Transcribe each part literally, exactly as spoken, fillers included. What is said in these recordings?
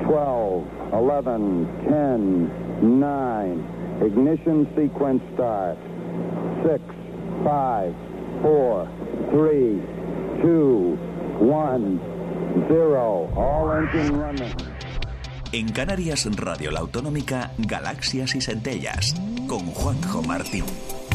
twelve, eleven, ten, nine. Ignition sequence start. six, five, four, three, two, one, cero. All engine running. En Canarias Radio La Autonómica, Galaxias y Centellas, con Juanjo Martín.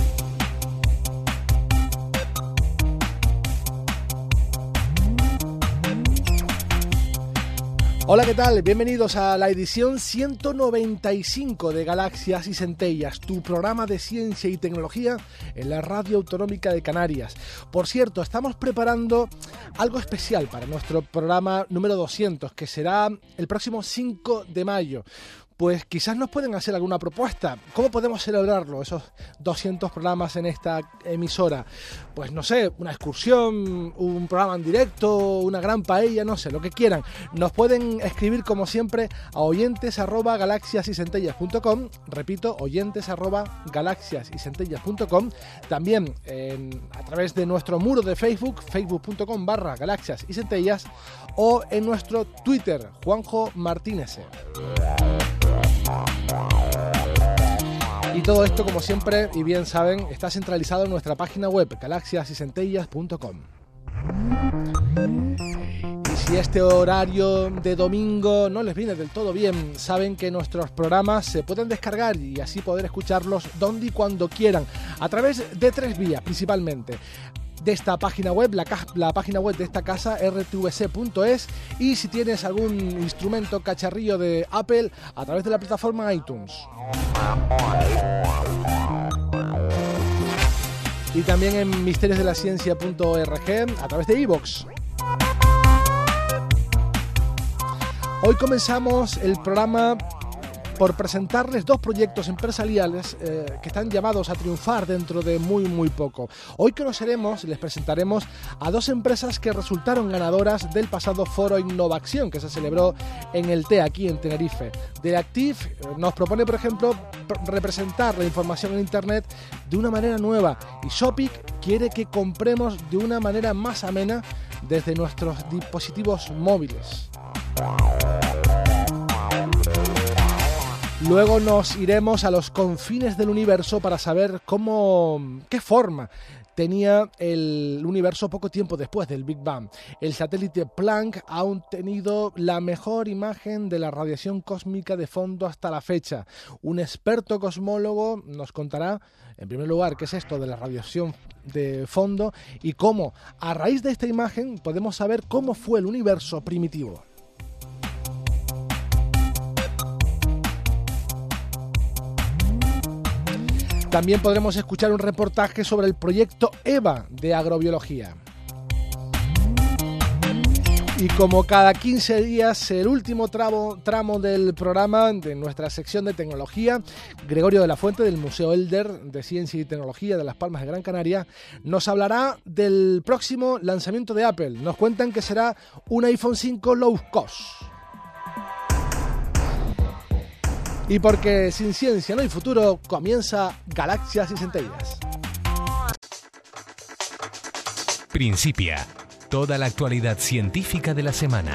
Hola, ¿qué tal? Bienvenidos a la edición ciento noventa y cinco de Galaxias y Centellas, tu programa de ciencia y tecnología en la Radio Autonómica de Canarias. Por cierto, estamos preparando algo especial para nuestro programa número doscientos, que será el próximo cinco de mayo. Pues quizás nos pueden hacer alguna propuesta. ¿Cómo podemos celebrarlo, esos doscientos programas en esta emisora? Pues no sé, una excursión, un programa en directo, una gran paella, no sé, lo que quieran. Nos pueden escribir como siempre a oyentes arroba galaxias y centellas punto com. Repito, oyentes arroba galaxias y centellas punto com. También en, a través de nuestro muro de Facebook, facebook punto com barra galaxias y centellas, o en nuestro Twitter, Juanjo Martínez. Y todo esto, como siempre, y bien saben, está centralizado en nuestra página web, galaxias y centellas punto com. Y si este horario de domingo no les viene del todo bien, saben que nuestros programas se pueden descargar y así poder escucharlos donde y cuando quieran, a través de tres vías principalmente. De esta página web, la, la página web de esta casa, r t v c punto es, y si tienes algún instrumento cacharrillo de Apple, a través de la plataforma iTunes. Y también en misterios de la ciencia punto org, a través de iVoox. Hoy comenzamos el programa por presentarles dos proyectos empresariales eh, que están llamados a triunfar dentro de muy muy poco. Hoy conoceremos, les presentaremos a dos empresas que resultaron ganadoras del pasado foro Innovación que se celebró en el T E A, aquí en Tenerife. Deactive nos propone, por ejemplo, representar la información en Internet de una manera nueva, y Shopic quiere que compremos de una manera más amena desde nuestros dispositivos móviles. Luego nos iremos a los confines del universo para saber cómo, qué forma tenía el universo poco tiempo después del Big Bang. El satélite Planck ha obtenido la mejor imagen de la radiación cósmica de fondo hasta la fecha. Un experto cosmólogo nos contará, en primer lugar, qué es esto de la radiación de fondo y cómo, a raíz de esta imagen, podemos saber cómo fue el universo primitivo. También podremos escuchar un reportaje sobre el proyecto EVA de agrobiología. Y como cada quince días, el último tramo, tramo del programa de nuestra sección de tecnología, Gregorio de la Fuente, del Museo Elder de Ciencia y Tecnología de Las Palmas de Gran Canaria, nos hablará del próximo lanzamiento de Apple. Nos cuentan que será un iPhone cinco low cost. Y porque sin ciencia no hay futuro, comienza Galaxias y Centellas. Principia toda la actualidad científica de la semana.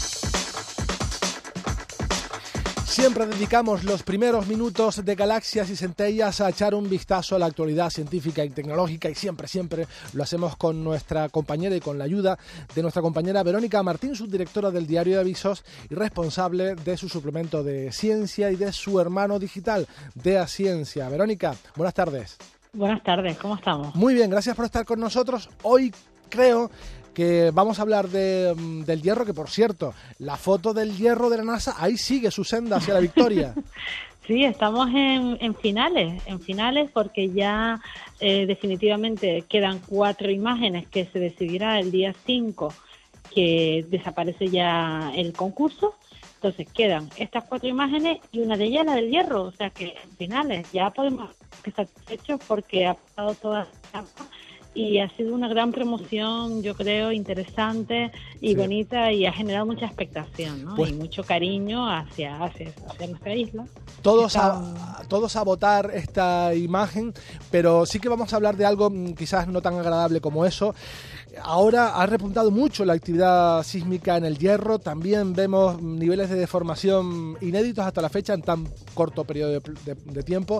Siempre dedicamos los primeros minutos de Galaxias y Centellas a echar un vistazo a la actualidad científica y tecnológica, y siempre, siempre lo hacemos con nuestra compañera y con la ayuda de nuestra compañera Verónica Martín, subdirectora del Diario de Avisos y responsable de su suplemento de ciencia y de su hermano digital, D E A Ciencia. Verónica, buenas tardes. Buenas tardes, ¿cómo estamos? Muy bien, gracias por estar con nosotros. Hoy creo que vamos a hablar de, del hierro, que por cierto, la foto del hierro de la NASA, ahí sigue su senda hacia la victoria. Sí, estamos en, en finales, en finales porque ya eh, definitivamente quedan cuatro imágenes que se decidirá el día cinco, que desaparece ya el concurso. Entonces quedan estas cuatro imágenes y una de ellas la del hierro, o sea que en finales ya podemos estar satisfechos porque ha pasado toda la y ha sido una gran promoción, yo creo, interesante y sí, bonita, y ha generado mucha expectación, ¿no? Pues, y mucho cariño hacia, hacia, hacia nuestra isla. Todos Está... a, todos a votar esta imagen, pero sí que vamos a hablar de algo quizás no tan agradable como eso. Ahora ha repuntado mucho la actividad sísmica en el Hierro, también vemos niveles de deformación inéditos hasta la fecha en tan corto periodo de, de, de tiempo,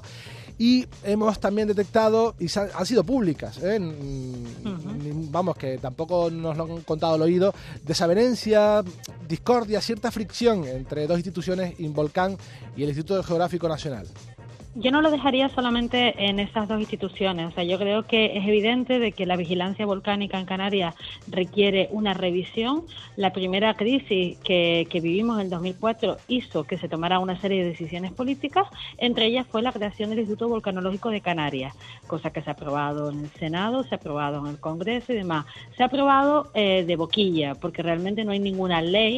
y hemos también detectado, y han, han sido públicas, ¿eh? uh-huh. vamos, que tampoco nos lo han contado al oído, desavenencia, discordia, cierta fricción entre dos instituciones, Involcán y el Instituto Geográfico Nacional. Yo no lo dejaría solamente en esas dos instituciones. O sea, yo creo que es evidente de que la vigilancia volcánica en Canarias requiere una revisión. La primera crisis que, que vivimos en dos mil cuatro hizo que se tomara una serie de decisiones políticas, entre ellas fue la creación del Instituto Volcanológico de Canarias, cosa que se ha aprobado en el Senado, se ha aprobado en el Congreso y demás. Se ha aprobado eh, de boquilla, porque realmente no hay ninguna ley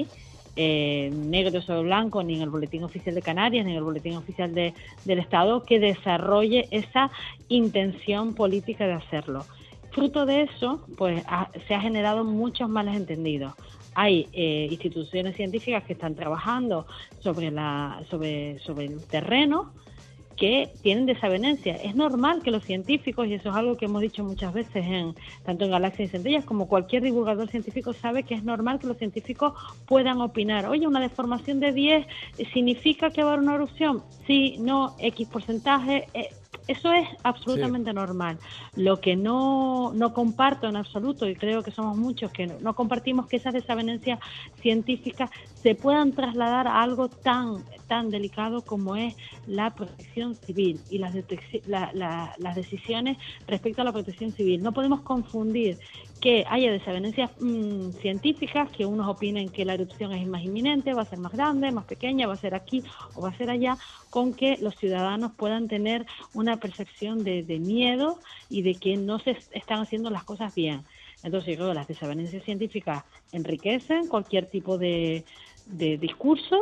Eh, negro sobre blanco, ni en el Boletín Oficial de Canarias, ni en el Boletín Oficial de, del Estado, que desarrolle esa intención política de hacerlo. Fruto de eso, pues ha, se ha generado muchos malos entendidos. Hay eh, instituciones científicas que están trabajando sobre, la, sobre, sobre el terreno, que tienen desavenencia. Es normal que los científicos, y eso es algo que hemos dicho muchas veces, en tanto en Galaxias y Centellas como cualquier divulgador científico sabe que es normal que los científicos puedan opinar. Oye, una deformación de diez significa que va a haber una erupción. Sí, no, X porcentaje. Eh, Eso es absolutamente sí. normal. Lo que no, no comparto en absoluto, y creo que somos muchos que no, no compartimos, que esas desavenencias científicas se puedan trasladar a algo tan tan delicado como es la protección civil y las, detec- la, la, las decisiones respecto a la protección civil. No podemos confundir que haya desavenencias mmm, científicas, que unos opinen que la erupción es más inminente, va a ser más grande, más pequeña, va a ser aquí o va a ser allá, con que los ciudadanos puedan tener una percepción de, de miedo y de que no se están haciendo las cosas bien. Entonces, yo creo que las desavenencias científicas enriquecen cualquier tipo de, de discurso,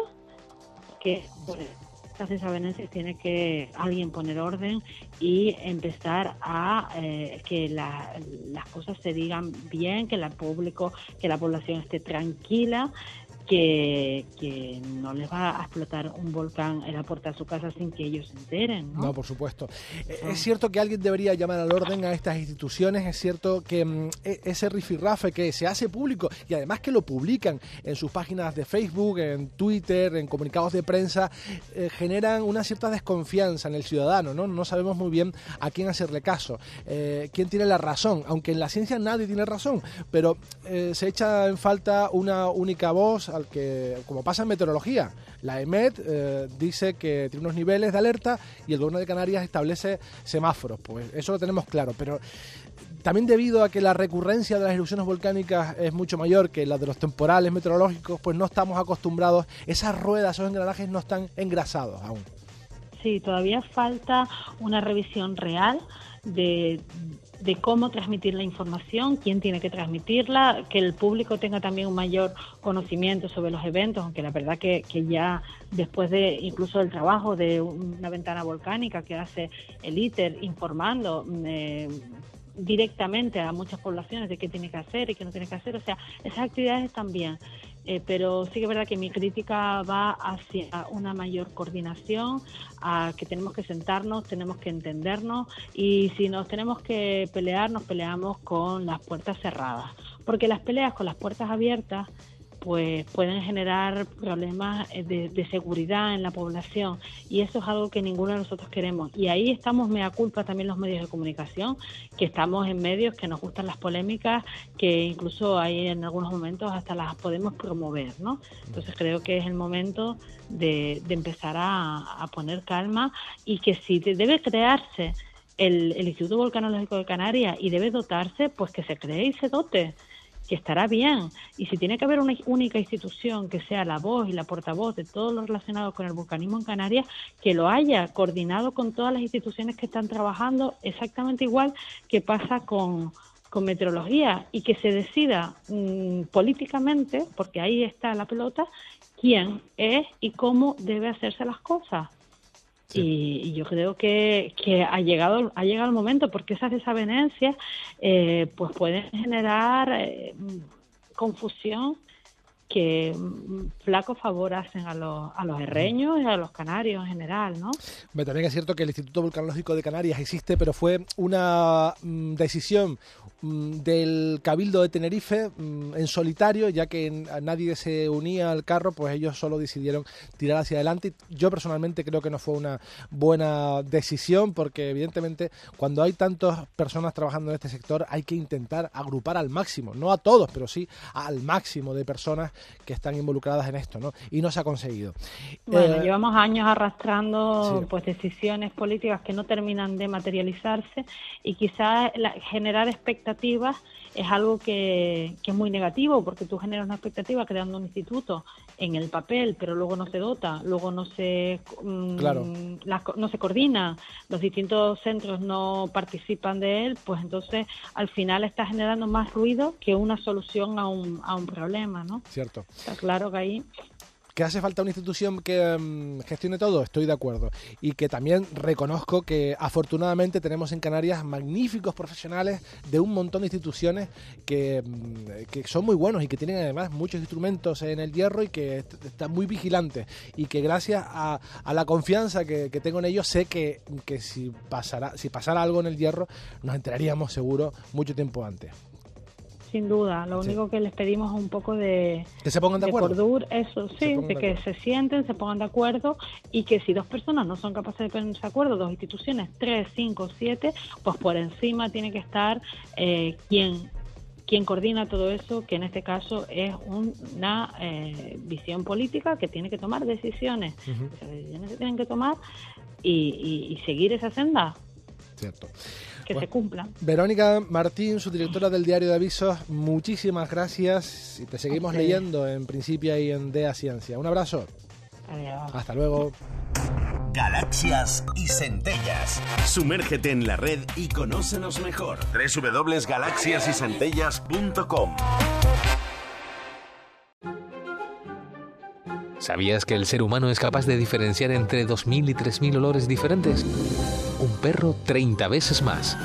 que por estas desavenencias tiene que alguien poner orden y empezar a eh, que la, las cosas se digan bien, que el público, que la población esté tranquila, que, que no les va a explotar un volcán en la puerta de su casa sin que ellos se enteren, ¿no? No, por supuesto. Sí. Es cierto que alguien debería llamar al orden a estas instituciones, es cierto que mm, ese rifirrafe que se hace público y además que lo publican en sus páginas de Facebook, en Twitter, en comunicados de prensa, eh, generan una cierta desconfianza en el ciudadano, ¿no? No sabemos muy bien a quién hacerle caso, eh, quién tiene la razón, aunque en la ciencia nadie tiene razón, pero eh, se echa en falta una única voz, al que, como pasa en meteorología, la E M E T eh, dice que tiene unos niveles de alerta y el gobierno de Canarias establece semáforos, pues eso lo tenemos claro, pero también debido a que la recurrencia de las erupciones volcánicas es mucho mayor que la de los temporales meteorológicos, pues no estamos acostumbrados, esas ruedas, esos engranajes no están engrasados aún. Sí, todavía falta una revisión real de de cómo transmitir la información, quién tiene que transmitirla, que el público tenga también un mayor conocimiento sobre los eventos, aunque la verdad que, que ya después de incluso del trabajo de una ventana volcánica que hace el ITER informando eh, directamente a muchas poblaciones de qué tiene que hacer y qué no tiene que hacer, o sea, esas actividades están bien. Eh, pero sí que es verdad que mi crítica va hacia una mayor coordinación, a que tenemos que sentarnos, tenemos que entendernos y si nos tenemos que pelear, nos peleamos con las puertas cerradas, porque las peleas con las puertas abiertas pues pueden generar problemas de, de seguridad en la población y eso es algo que ninguno de nosotros queremos. Y ahí estamos, mea culpa, también los medios de comunicación, que estamos en medios que nos gustan las polémicas, que incluso hay en algunos momentos hasta las podemos promover, ¿no? Entonces creo que es el momento de, de empezar a, a poner calma y que si debe crearse el, el Instituto Volcanológico de Canarias y debe dotarse, pues que se cree y se dote, que estará bien, y si tiene que haber una única institución que sea la voz y la portavoz de todo lo relacionado con el vulcanismo en Canarias, que lo haya coordinado con todas las instituciones que están trabajando exactamente igual que pasa con, con meteorología, y que se decida mmm, políticamente, porque ahí está la pelota, quién es y cómo debe hacerse las cosas. Sí. Y, y yo creo que, que ha llegado ha llegado el momento, porque esas desavenencias eh, pues pueden generar eh, confusión que mm, flaco favor hacen a los, a los herreños y a los canarios en general, ¿no? Pero también es cierto que el Instituto Vulcanológico de Canarias existe, pero fue una mm, decisión mm, del Cabildo de Tenerife mm, en solitario, ya que nadie se unía al carro, pues ellos solo decidieron tirar hacia adelante. Yo personalmente creo que no fue una buena decisión, porque evidentemente cuando hay tantas personas trabajando en este sector hay que intentar agrupar al máximo, no a todos, pero sí al máximo de personas que están involucradas en esto, ¿no? Y no se ha conseguido. Bueno, eh, llevamos años arrastrando sí. pues decisiones políticas que no terminan de materializarse, y quizás la, generar expectativas es algo que, que es muy negativo, porque tú generas una expectativa creando un instituto en el papel, pero luego no se dota, luego no se mmm, claro. la, no se coordina, los distintos centros no participan de él, pues entonces al final está generando más ruido que una solución a un, a un problema, ¿no? Cierto. Está claro que ahí... ¿Que hace falta una institución que um, gestione todo? Estoy de acuerdo. Y que también reconozco que afortunadamente tenemos en Canarias magníficos profesionales de un montón de instituciones que, que son muy buenos y que tienen además muchos instrumentos en el hierro y que est- están muy vigilantes. Y que gracias a, a la confianza que, que tengo en ellos, sé que, que si, pasara, si pasara algo en el hierro nos enteraríamos seguro mucho tiempo antes. Sin duda, lo Sí. único que les pedimos es un poco de, Que se pongan de de acuerdo. cordura, eso Se sí, pongan de de que acuerdo. se sienten, se pongan de acuerdo, y que si dos personas no son capaces de ponerse de acuerdo, dos instituciones, tres, cinco, siete, pues por encima tiene que estar eh, quien quien coordina todo eso, que en este caso es una eh, visión política que tiene que tomar decisiones, Uh-huh. esas decisiones se tienen que tomar y, y, y seguir esa senda, Cierto. que Bueno, se cumpla. Verónica Martín, subdirectora del Diario de Avisos, muchísimas gracias y te seguimos Ok. leyendo en Principia y en D E A Ciencia. Un abrazo. Adiós. Hasta luego. Galaxias y centellas. Sumérgete en la red y conócenos mejor. doble u doble u doble u punto galaxias y centellas punto com. ¿Sabías que el ser humano es capaz de diferenciar entre dos mil y tres mil olores diferentes? Un perro treinta veces más.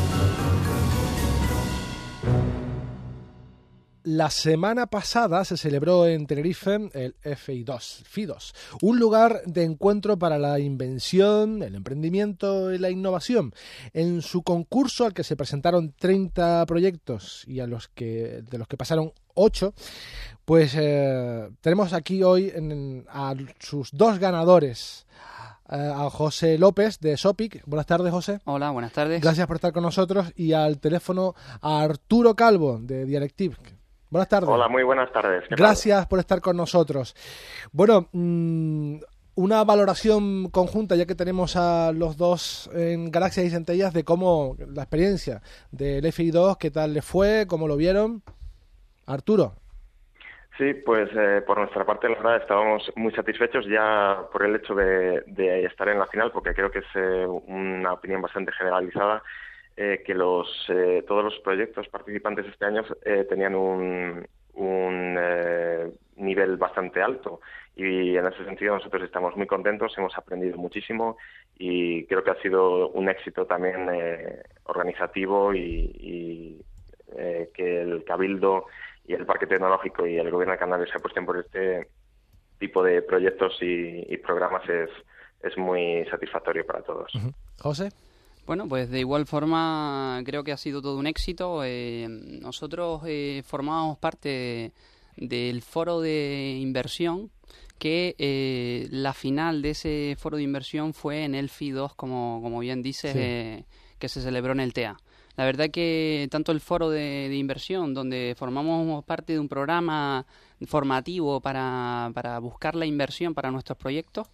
La semana pasada se celebró en Tenerife el F I dos, F I dos, un lugar de encuentro para la invención, el emprendimiento y la innovación. En su concurso, al que se presentaron treinta proyectos y a los que de los que pasaron ocho, pues eh, tenemos aquí hoy en, a sus dos ganadores. Eh, a José López de Sopic. Buenas tardes, José. Hola, buenas tardes. Gracias por estar con nosotros. Y al teléfono a Arturo Calvo de Dialectiv. Buenas tardes. Hola, muy buenas tardes. ¿Qué Gracias tal? por estar con nosotros. Bueno, mmm, una valoración conjunta, ya que tenemos a los dos en Galaxias y Centellas, de cómo la experiencia del F I dos, qué tal les fue, cómo lo vieron. Arturo. Sí, pues eh, por nuestra parte, la verdad, estábamos muy satisfechos ya por el hecho de, de estar en la final, porque creo que es eh, una opinión bastante generalizada, eh, que los eh, todos los proyectos participantes este año eh, tenían un, un eh, nivel bastante alto, y en ese sentido nosotros estamos muy contentos, hemos aprendido muchísimo y creo que ha sido un éxito también eh, organizativo y, y eh, que el Cabildo y el Parque Tecnológico y el Gobierno de Canarias se apuesten por este tipo de proyectos y, y programas es, es muy satisfactorio para todos. Uh-huh. José. Bueno, pues de igual forma creo que ha sido todo un éxito. Eh, nosotros eh, formábamos parte del foro de inversión, que eh, la final de ese foro de inversión fue en el F I dos, como, como bien dices, sí. eh, que se celebró en el T E A. La verdad que tanto el foro de, de inversión, donde formamos parte de un programa formativo para, para buscar la inversión para nuestros proyectos,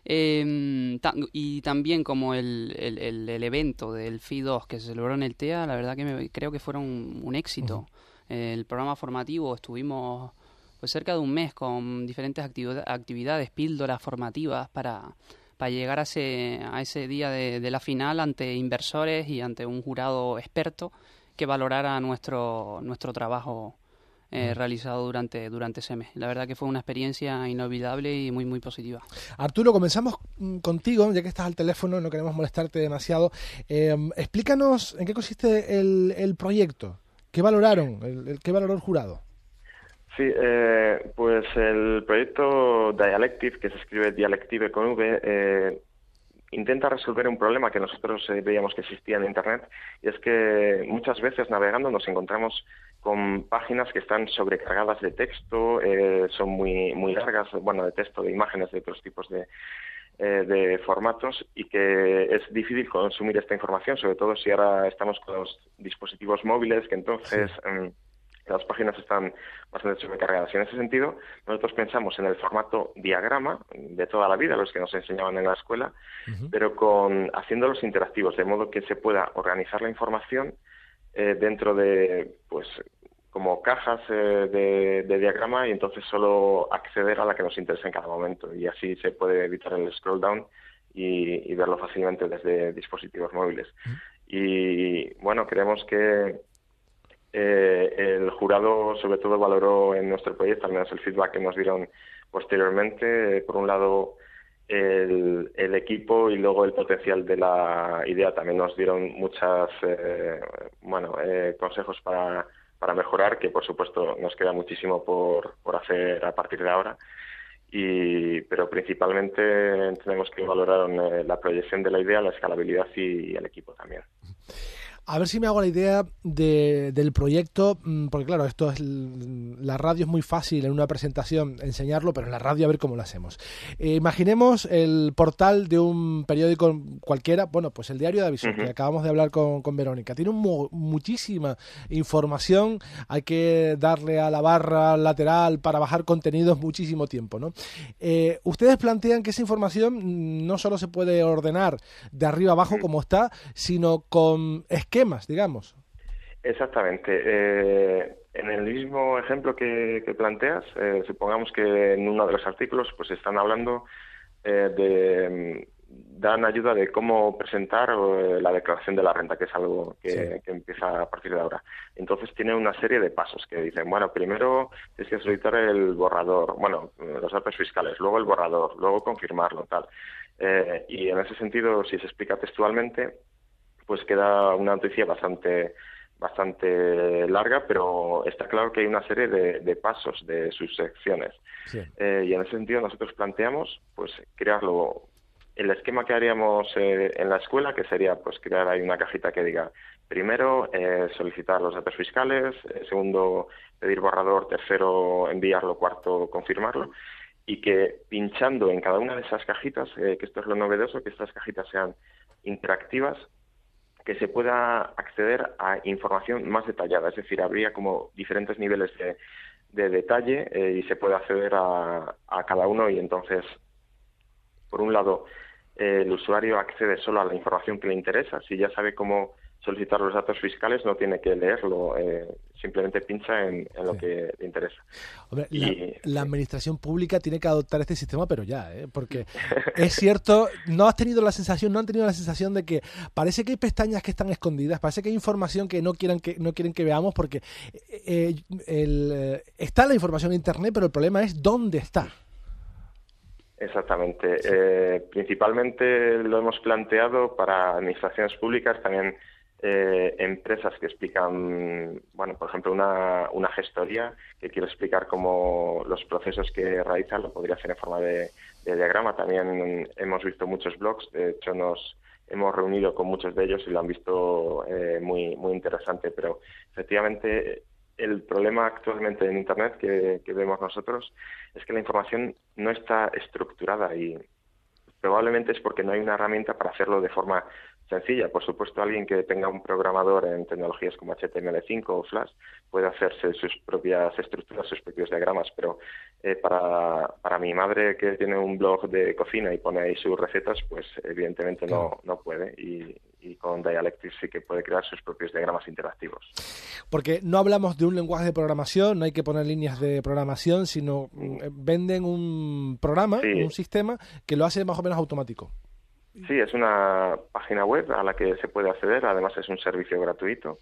eh, ta- y también como el, el, el, el evento del F I dos que se celebró en el T E A, la verdad que me, creo que fueron un, un éxito. Uh-huh. Eh, el programa formativo, estuvimos pues cerca de un mes con diferentes actividad, actividades, píldoras formativas para... para llegar a ese, a ese día de, de la final ante inversores y ante un jurado experto que valorara nuestro nuestro trabajo eh, realizado durante, durante ese mes. La verdad que fue una experiencia inolvidable y muy, muy positiva. Arturo, comenzamos contigo, ya que estás al teléfono, no queremos molestarte demasiado. Eh, explícanos en qué consiste el, el proyecto. ¿Qué valoraron? El, el, ¿Qué valoró el jurado? Sí, eh, pues el proyecto Dialective, que se escribe Dialective con V, eh, intenta resolver un problema que nosotros eh, veíamos que existía en Internet, y es que muchas veces navegando nos encontramos con páginas que están sobrecargadas de texto, eh, son muy muy largas, bueno, de texto, de imágenes, de otros tipos de, eh, de formatos, y que es difícil consumir esta información, sobre todo si ahora estamos con los dispositivos móviles, que entonces... Sí. Um, las páginas están bastante sobrecargadas. Y en ese sentido, nosotros pensamos en el formato diagrama de toda la vida, los que nos enseñaban en la escuela, uh-huh. pero con haciéndolos interactivos, de modo que se pueda organizar la información eh, dentro de, pues, como cajas eh, de, de diagrama, y entonces solo acceder a la que nos interesa en cada momento. Y así se puede evitar el scroll down y, y verlo fácilmente desde dispositivos móviles. Uh-huh. Y bueno, creemos que Eh, el jurado sobre todo valoró en nuestro proyecto, al menos el feedback que nos dieron posteriormente, eh, por un lado el, el equipo y luego el potencial de la idea. También nos dieron muchas eh, bueno eh, consejos para, para mejorar, que por supuesto nos queda muchísimo por, por hacer a partir de ahora, y pero principalmente tenemos que valorar eh, la proyección de la idea, la escalabilidad y, y el equipo también. A ver si me hago la idea de, del proyecto, porque claro, esto es la radio es muy fácil en una presentación enseñarlo, pero en la radio a ver cómo lo hacemos. Eh, imaginemos el portal de un periódico cualquiera, bueno, pues el Diario de Aviso, uh-huh. que acabamos de hablar con, con Verónica. Tiene un, muchísima información, hay que darle a la barra lateral para bajar contenidos muchísimo tiempo, ¿no? Eh, ustedes plantean que esa información no solo se puede ordenar de arriba abajo uh-huh. como está, sino con esquemas, digamos. Exactamente. Eh, en el mismo ejemplo que, que planteas, eh, supongamos que en uno de los artículos pues están hablando eh, de... dan ayuda de cómo presentar eh, la declaración de la renta, que es algo que, sí. que empieza a partir de ahora. Entonces tiene una serie de pasos que dicen, bueno, primero tienes que solicitar el borrador, bueno, los datos fiscales, luego el borrador, luego confirmarlo, tal. Eh, y en ese sentido, si se explica textualmente, pues queda una noticia bastante bastante larga, pero está claro que hay una serie de, de pasos, de subsecciones. Sí. Eh, y en ese sentido nosotros planteamos pues crearlo, el esquema que haríamos eh, en la escuela, que sería pues crear ahí una cajita que diga, primero eh, solicitar los datos fiscales, eh, segundo pedir borrador, tercero enviarlo, cuarto confirmarlo, y que pinchando en cada una de esas cajitas, eh, que esto es lo novedoso, que estas cajitas sean interactivas, que se pueda acceder a información más detallada, es decir, habría como diferentes niveles de, de detalle eh, y se puede acceder a, a cada uno, y entonces, por un lado, eh, el usuario accede solo a la información que le interesa. Si ya sabe cómo solicitar los datos fiscales, no tiene que leerlo, eh, simplemente pincha en, en lo sí. que le interesa. Hombre, y, la, la administración pública tiene que adoptar este sistema, pero ya, ¿eh? Porque es cierto, no has tenido la sensación, no han tenido la sensación de que parece que hay pestañas que están escondidas, parece que hay información que no quieren que no quieren que veamos, porque eh, el, eh, está la información en Internet, pero el problema es dónde está. Exactamente. Sí. Eh, principalmente lo hemos planteado para administraciones públicas, también Eh, empresas que explican, bueno, por ejemplo, una, una gestoría que quiere explicar cómo los procesos que realiza, lo podría hacer en forma de, de diagrama. También hemos visto muchos blogs, de hecho nos hemos reunido con muchos de ellos y lo han visto eh, muy, muy interesante, pero efectivamente el problema actualmente en Internet que, que vemos nosotros es que la información no está estructurada, y probablemente es porque no hay una herramienta para hacerlo de forma sencilla. Por supuesto, alguien que tenga un programador en tecnologías como H T M L cinco o Flash puede hacerse sus propias estructuras, sus propios diagramas, pero eh, para, para mi madre, que tiene un blog de cocina y pone ahí sus recetas, pues evidentemente no, no puede, y, y con Dialective sí que puede crear sus propios diagramas interactivos. Porque no hablamos de un lenguaje de programación, no hay que poner líneas de programación, sino venden un programa, sí. un sistema que lo hace más o menos automático. Sí, es una página web a la que se puede acceder, además es un servicio gratuito,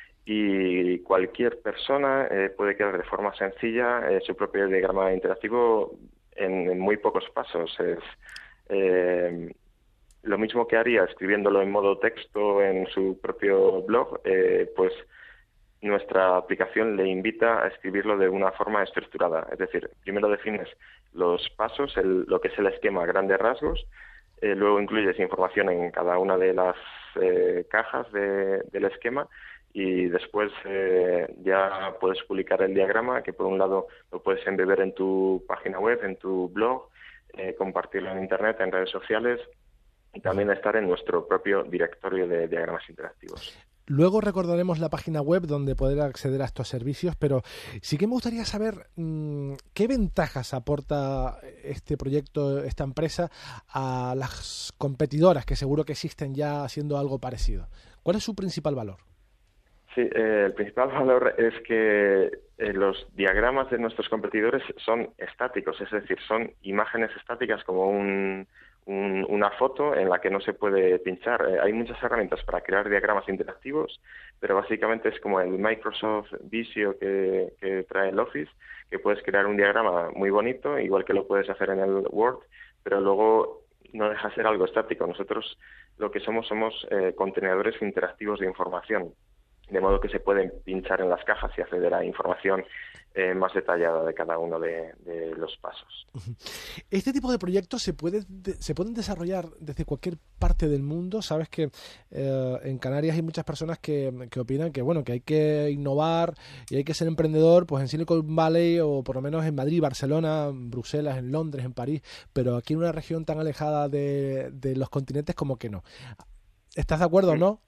y cualquier persona eh, puede crear de forma sencilla eh, su propio diagrama interactivo en, en muy pocos pasos. Es eh, lo mismo que haría escribiéndolo en modo texto en su propio blog, eh, pues nuestra aplicación le invita a escribirlo de una forma estructurada. Es decir, primero defines los pasos, el, lo que es el esquema a grandes rasgos, eh, luego incluyes información en cada una de las eh, cajas de, del esquema y después eh, ya puedes publicar el diagrama, que por un lado lo puedes embeber en tu página web, en tu blog, eh, compartirlo en Internet, en redes sociales y también estar en nuestro propio directorio de diagramas interactivos. Luego recordaremos la página web donde poder acceder a estos servicios, pero sí que me gustaría saber mmm, qué ventajas aporta este proyecto, esta empresa, a las competidoras que seguro que existen ya haciendo algo parecido. ¿Cuál es su principal valor? Sí, eh, el principal valor es que eh, los diagramas de nuestros competidores son estáticos, es decir, son imágenes estáticas como un... Un, una foto en la que no se puede pinchar. Eh, hay muchas herramientas para crear diagramas interactivos, pero básicamente es como el Microsoft Visio que, que trae el Office, que puedes crear un diagrama muy bonito, igual que lo puedes hacer en el Word, pero luego no deja de ser algo estático. Nosotros lo que somos somos eh, contenedores interactivos de información, de modo que se pueden pinchar en las cajas y acceder a información eh, más detallada de cada uno de, de los pasos. Este tipo de proyectos se puede de, se pueden desarrollar desde cualquier parte del mundo. Sabes que eh, en Canarias hay muchas personas que, que opinan que bueno que hay que innovar y hay que ser emprendedor pues en Silicon Valley o por lo menos en Madrid, Barcelona, en Bruselas, en Londres, en París, pero aquí en una región tan alejada de, de los continentes como que no. ¿Estás de acuerdo o no?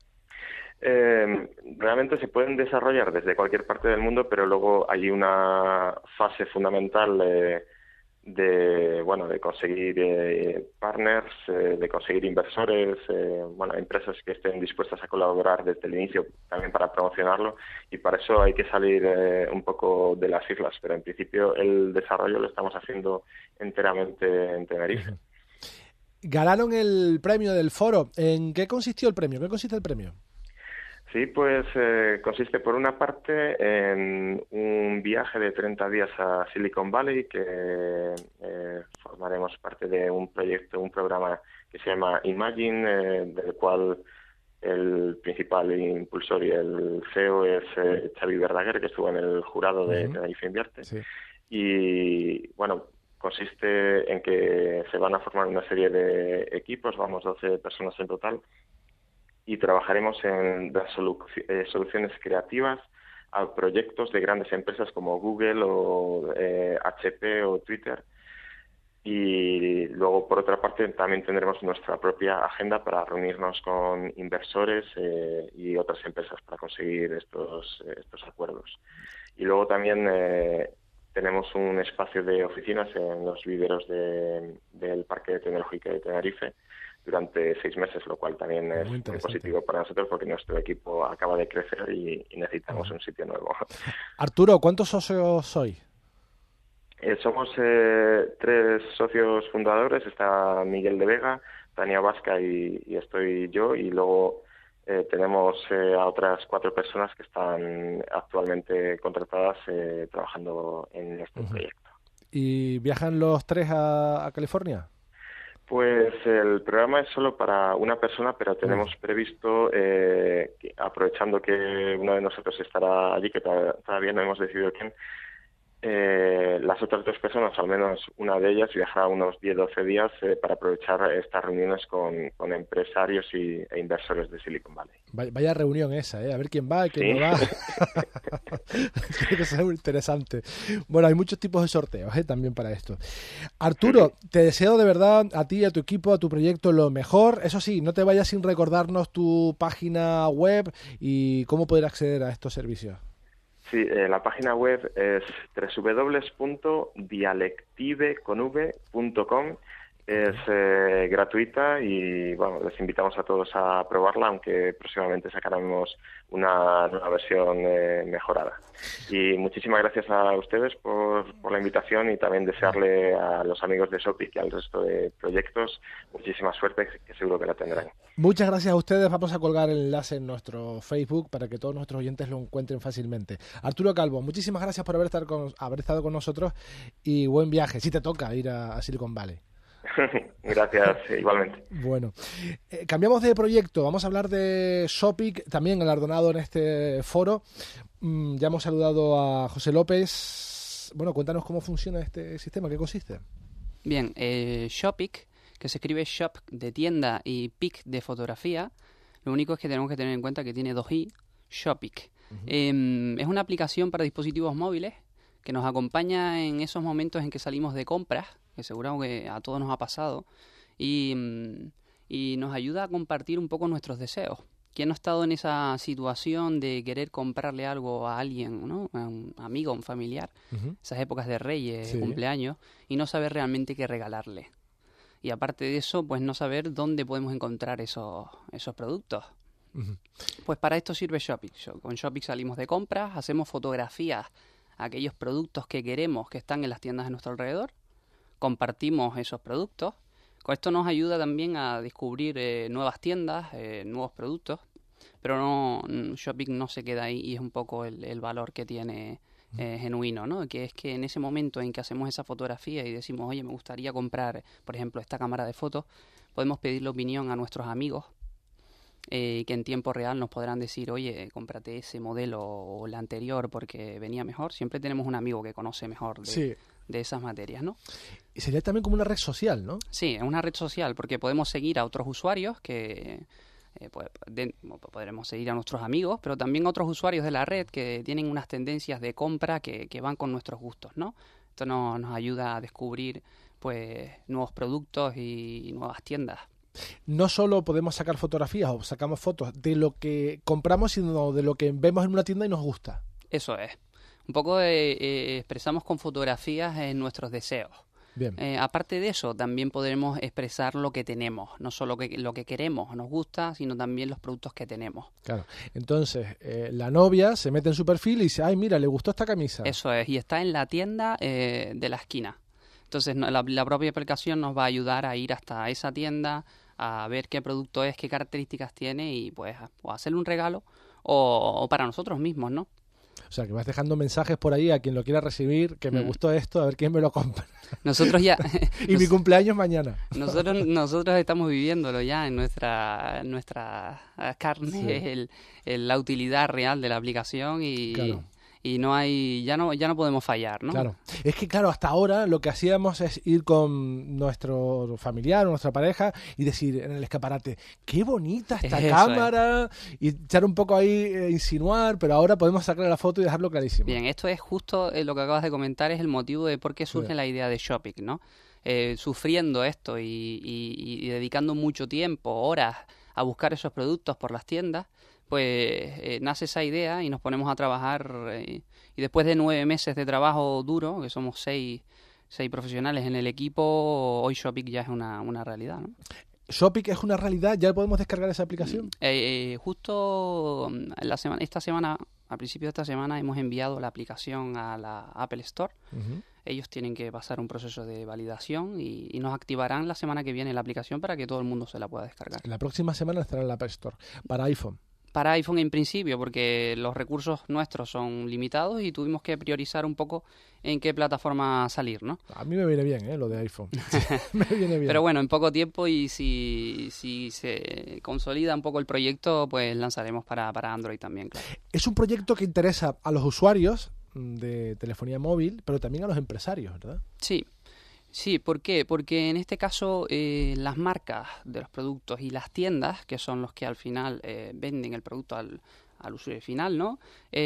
Eh, realmente se pueden desarrollar desde cualquier parte del mundo, pero luego hay una fase fundamental eh, de bueno de conseguir eh, partners, eh, de conseguir inversores, eh, bueno empresas que estén dispuestas a colaborar desde el inicio también para promocionarlo, y para eso hay que salir eh, un poco de las islas, pero en principio el desarrollo lo estamos haciendo enteramente en Tenerife. Ganaron el premio del foro. ¿En qué consistió el premio? ¿Qué consiste el premio? Sí, pues eh, consiste por una parte en un viaje de treinta días a Silicon Valley, que eh, formaremos parte de un proyecto, un programa que se llama Imagine, eh, del cual el principal impulsor y el C E O es eh, Xavi Verdaguer, que estuvo en el jurado de uh-huh. Tenerife Invierte. Sí. Y bueno, consiste en que se van a formar una serie de equipos, vamos doce personas en total, y trabajaremos en las solu- eh, soluciones creativas a proyectos de grandes empresas como Google o eh, H P o Twitter. Y luego, por otra parte, también tendremos nuestra propia agenda para reunirnos con inversores eh, y otras empresas para conseguir estos, estos acuerdos. Y luego también eh, tenemos un espacio de oficinas en los viveros de, del Parque Tecnológico de Tenerife durante seis meses, lo cual también es muy, muy positivo para nosotros porque nuestro equipo acaba de crecer y, y necesitamos uh-huh. un sitio nuevo. Arturo, ¿cuántos socios sois? Eh, somos eh, tres socios fundadores, está Miguel de Vega, Tania Vasca y, y estoy yo, y luego eh, tenemos eh, a otras cuatro personas que están actualmente contratadas eh, trabajando en este uh-huh. proyecto. ¿Y viajan los tres a, a California? Pues el programa es solo para una persona, pero tenemos previsto, eh, que, aprovechando que uno de nosotros estará allí, que todavía no hemos decidido quién, eh, las otras dos personas, al menos una de ellas, viajará unos diez a doce días eh, para aprovechar estas reuniones con, con empresarios y, e inversores de Silicon Valley. Vaya, vaya reunión esa, ¿eh? A ver quién va y quién ¿Sí? no va. Tiene que ser muy interesante. Bueno, hay muchos tipos de sorteos ¿eh? también para esto. Arturo, sí. te deseo de verdad a ti, a tu equipo, a tu proyecto lo mejor. Eso sí, no te vayas sin recordarnos tu página web y cómo poder acceder a estos servicios. Sí, eh, la página web es doble u doble u doble u punto dialective punto com. Es eh, gratuita y bueno, les invitamos a todos a probarla, aunque próximamente sacaremos una nueva versión eh, mejorada. Y muchísimas gracias a ustedes por, por la invitación y también desearle a los amigos de Sopic y al resto de proyectos muchísima suerte, que seguro que la tendrán. Muchas gracias a ustedes. Vamos a colgar el enlace en nuestro Facebook para que todos nuestros oyentes lo encuentren fácilmente. Arturo Calvo, muchísimas gracias por haber estado con, haber estado con nosotros y buen viaje. Si te toca ir a, a Silicon Valley. Gracias, igualmente. Bueno, eh, cambiamos de proyecto. Vamos a hablar de Shopic, también galardonado en este foro. Mm, ya hemos saludado a José López. Bueno, cuéntanos cómo funciona este sistema, ¿qué consiste? Bien, eh, Shopic, que se escribe shop de tienda y pic de fotografía, lo único es que tenemos que tener en cuenta que tiene dos i, Shopic. Uh-huh. Eh, es una aplicación para dispositivos móviles que nos acompaña en esos momentos en que salimos de compras, que seguro que a todos nos ha pasado, y, y nos ayuda a compartir un poco nuestros deseos. ¿Quién no ha estado en esa situación de querer comprarle algo a alguien, ¿no? A un amigo, a un familiar, uh-huh. esas épocas de Reyes, sí. cumpleaños, y no saber realmente qué regalarle? Y aparte de eso, pues no saber dónde podemos encontrar esos, esos productos. Uh-huh. Pues para esto sirve Shopic. Con Shopic salimos de compras, hacemos fotografías a aquellos productos que queremos que están en las tiendas de nuestro alrededor, compartimos esos productos. Con esto nos ayuda también a descubrir eh, nuevas tiendas, eh, nuevos productos, pero no Shopic no se queda ahí y es un poco el, el valor que tiene eh, genuino, ¿no? Que es que en ese momento en que hacemos esa fotografía y decimos, oye, me gustaría comprar, por ejemplo, esta cámara de fotos, podemos pedirle opinión a nuestros amigos eh, que en tiempo real nos podrán decir, oye, cómprate ese modelo o el anterior porque venía mejor. Siempre tenemos un amigo que conoce mejor de, sí. de esas materias, ¿no? Y sería también como una red social, ¿no? Sí, es una red social porque podemos seguir a otros usuarios que eh, pues, de, podremos seguir a nuestros amigos, pero también a otros usuarios de la red que tienen unas tendencias de compra que, que van con nuestros gustos, ¿no? Esto nos, nos ayuda a descubrir pues nuevos productos y, y nuevas tiendas. No solo podemos sacar fotografías o sacamos fotos de lo que compramos, sino de lo que vemos en una tienda y nos gusta. Eso es. Un poco eh, eh, expresamos con fotografías eh, nuestros deseos. Bien. Eh, aparte de eso, también podremos expresar lo que tenemos, no solo que, lo que queremos o nos gusta, sino también los productos que tenemos. Claro. Entonces, eh, la novia se mete en su perfil y dice, ay, mira, le gustó esta camisa. Eso es, y está en la tienda eh, de la esquina. Entonces, la, la propia aplicación nos va a ayudar a ir hasta esa tienda, a ver qué producto es, qué características tiene y pues o hacerle un regalo o, o para nosotros mismos, ¿no? O sea, que vas dejando mensajes por ahí a quien lo quiera recibir, que me mm. gustó esto, a ver quién me lo compra. Nosotros ya... y nos, mi cumpleaños mañana. Nosotros nosotros estamos viviéndolo ya en nuestra nuestra carne, sí. el, el, la utilidad real de la aplicación y... Claro. Y no hay, ya no, ya no podemos fallar, ¿no? Claro. Es que, claro, hasta ahora lo que hacíamos es ir con nuestro familiar o nuestra pareja y decir en el escaparate, qué bonita esta Eso cámara, es. Y echar un poco ahí, eh, insinuar, pero ahora podemos sacarle la foto y dejarlo clarísimo. Bien, esto es justo eh, lo que acabas de comentar, es el motivo de por qué surge sí. la idea de Shopic, ¿no? Eh, sufriendo esto y, y, y dedicando mucho tiempo, horas a buscar esos productos por las tiendas, pues eh, nace esa idea y nos ponemos a trabajar eh, y después de nueve meses de trabajo duro, que somos seis, seis profesionales en el equipo, hoy Shopic ya es una, una realidad, ¿no? ¿Shopic es una realidad? ¿Ya podemos descargar esa aplicación? Eh, eh, justo la semana, esta semana, a principios de esta semana, hemos enviado la aplicación a la Apple Store. Uh-huh. Ellos tienen que pasar un proceso de validación y, y nos activarán la semana que viene la aplicación para que todo el mundo se la pueda descargar. La próxima semana estará en la Apple Store, para iPhone. Para iPhone en principio, porque los recursos nuestros son limitados y tuvimos que priorizar un poco en qué plataforma salir, ¿no? A mí me viene bien, ¿eh? Lo de iPhone. Me viene bien. Pero bueno, en poco tiempo y si, si se consolida un poco el proyecto, pues lanzaremos para, para Android también, claro. Es un proyecto que interesa a los usuarios de telefonía móvil, pero también a los empresarios, ¿verdad? Sí. Sí, ¿por qué? Porque en este caso eh, las marcas de los productos y las tiendas, que son los que al final eh, venden el producto al, al usuario final, ¿no?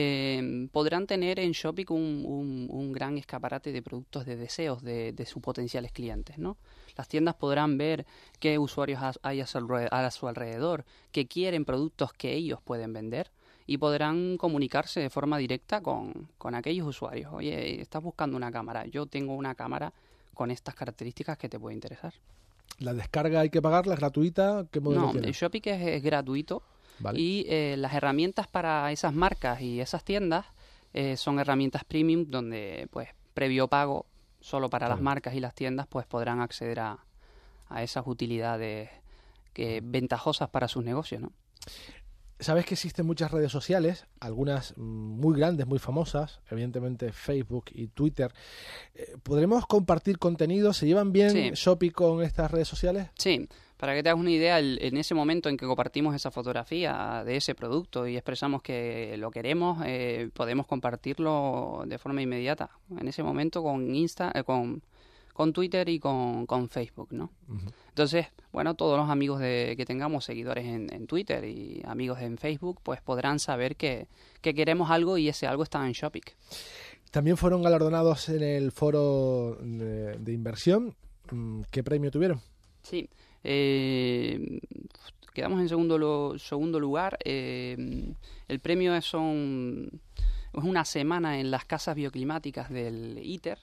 Eh, podrán tener en Shopic un, un, un gran escaparate de productos de deseos de, de sus potenciales clientes, ¿no? Las tiendas podrán ver qué usuarios hay a su, a su alrededor, que quieren productos que ellos pueden vender y podrán comunicarse de forma directa con, con aquellos usuarios. Oye, estás buscando una cámara, yo tengo una cámara con estas características que te puede interesar. ¿La descarga hay que pagarla? ¿Es gratuita? ¿Qué modelo no, tiene? el Shopic es, es gratuito. Vale. Y eh, las herramientas para esas marcas y esas tiendas eh, son herramientas premium donde, pues, previo pago, solo para claro. las marcas y las tiendas, pues podrán acceder a, a esas utilidades que ventajosas para sus negocios, ¿no? Sabes que existen muchas redes sociales, algunas muy grandes, muy famosas, evidentemente Facebook y Twitter. Eh, ¿Podremos compartir contenido? ¿Se llevan bien Sí. Shopping con estas redes sociales? Sí, para que te hagas una idea, el, en ese momento en que compartimos esa fotografía de ese producto y expresamos que lo queremos, eh, podemos compartirlo de forma inmediata. En ese momento con Insta, eh, con, con Twitter y con, con Facebook, ¿no? Uh-huh. Entonces, bueno, todos los amigos de, que tengamos seguidores en, en Twitter y amigos en Facebook, pues podrán saber que, que queremos algo y ese algo está en Shopping. También fueron galardonados en el foro de, de inversión. ¿Qué premio tuvieron? Sí, eh, quedamos en segundo, lo, segundo lugar. Eh, el premio es, son, es una semana en las casas bioclimáticas del ITER,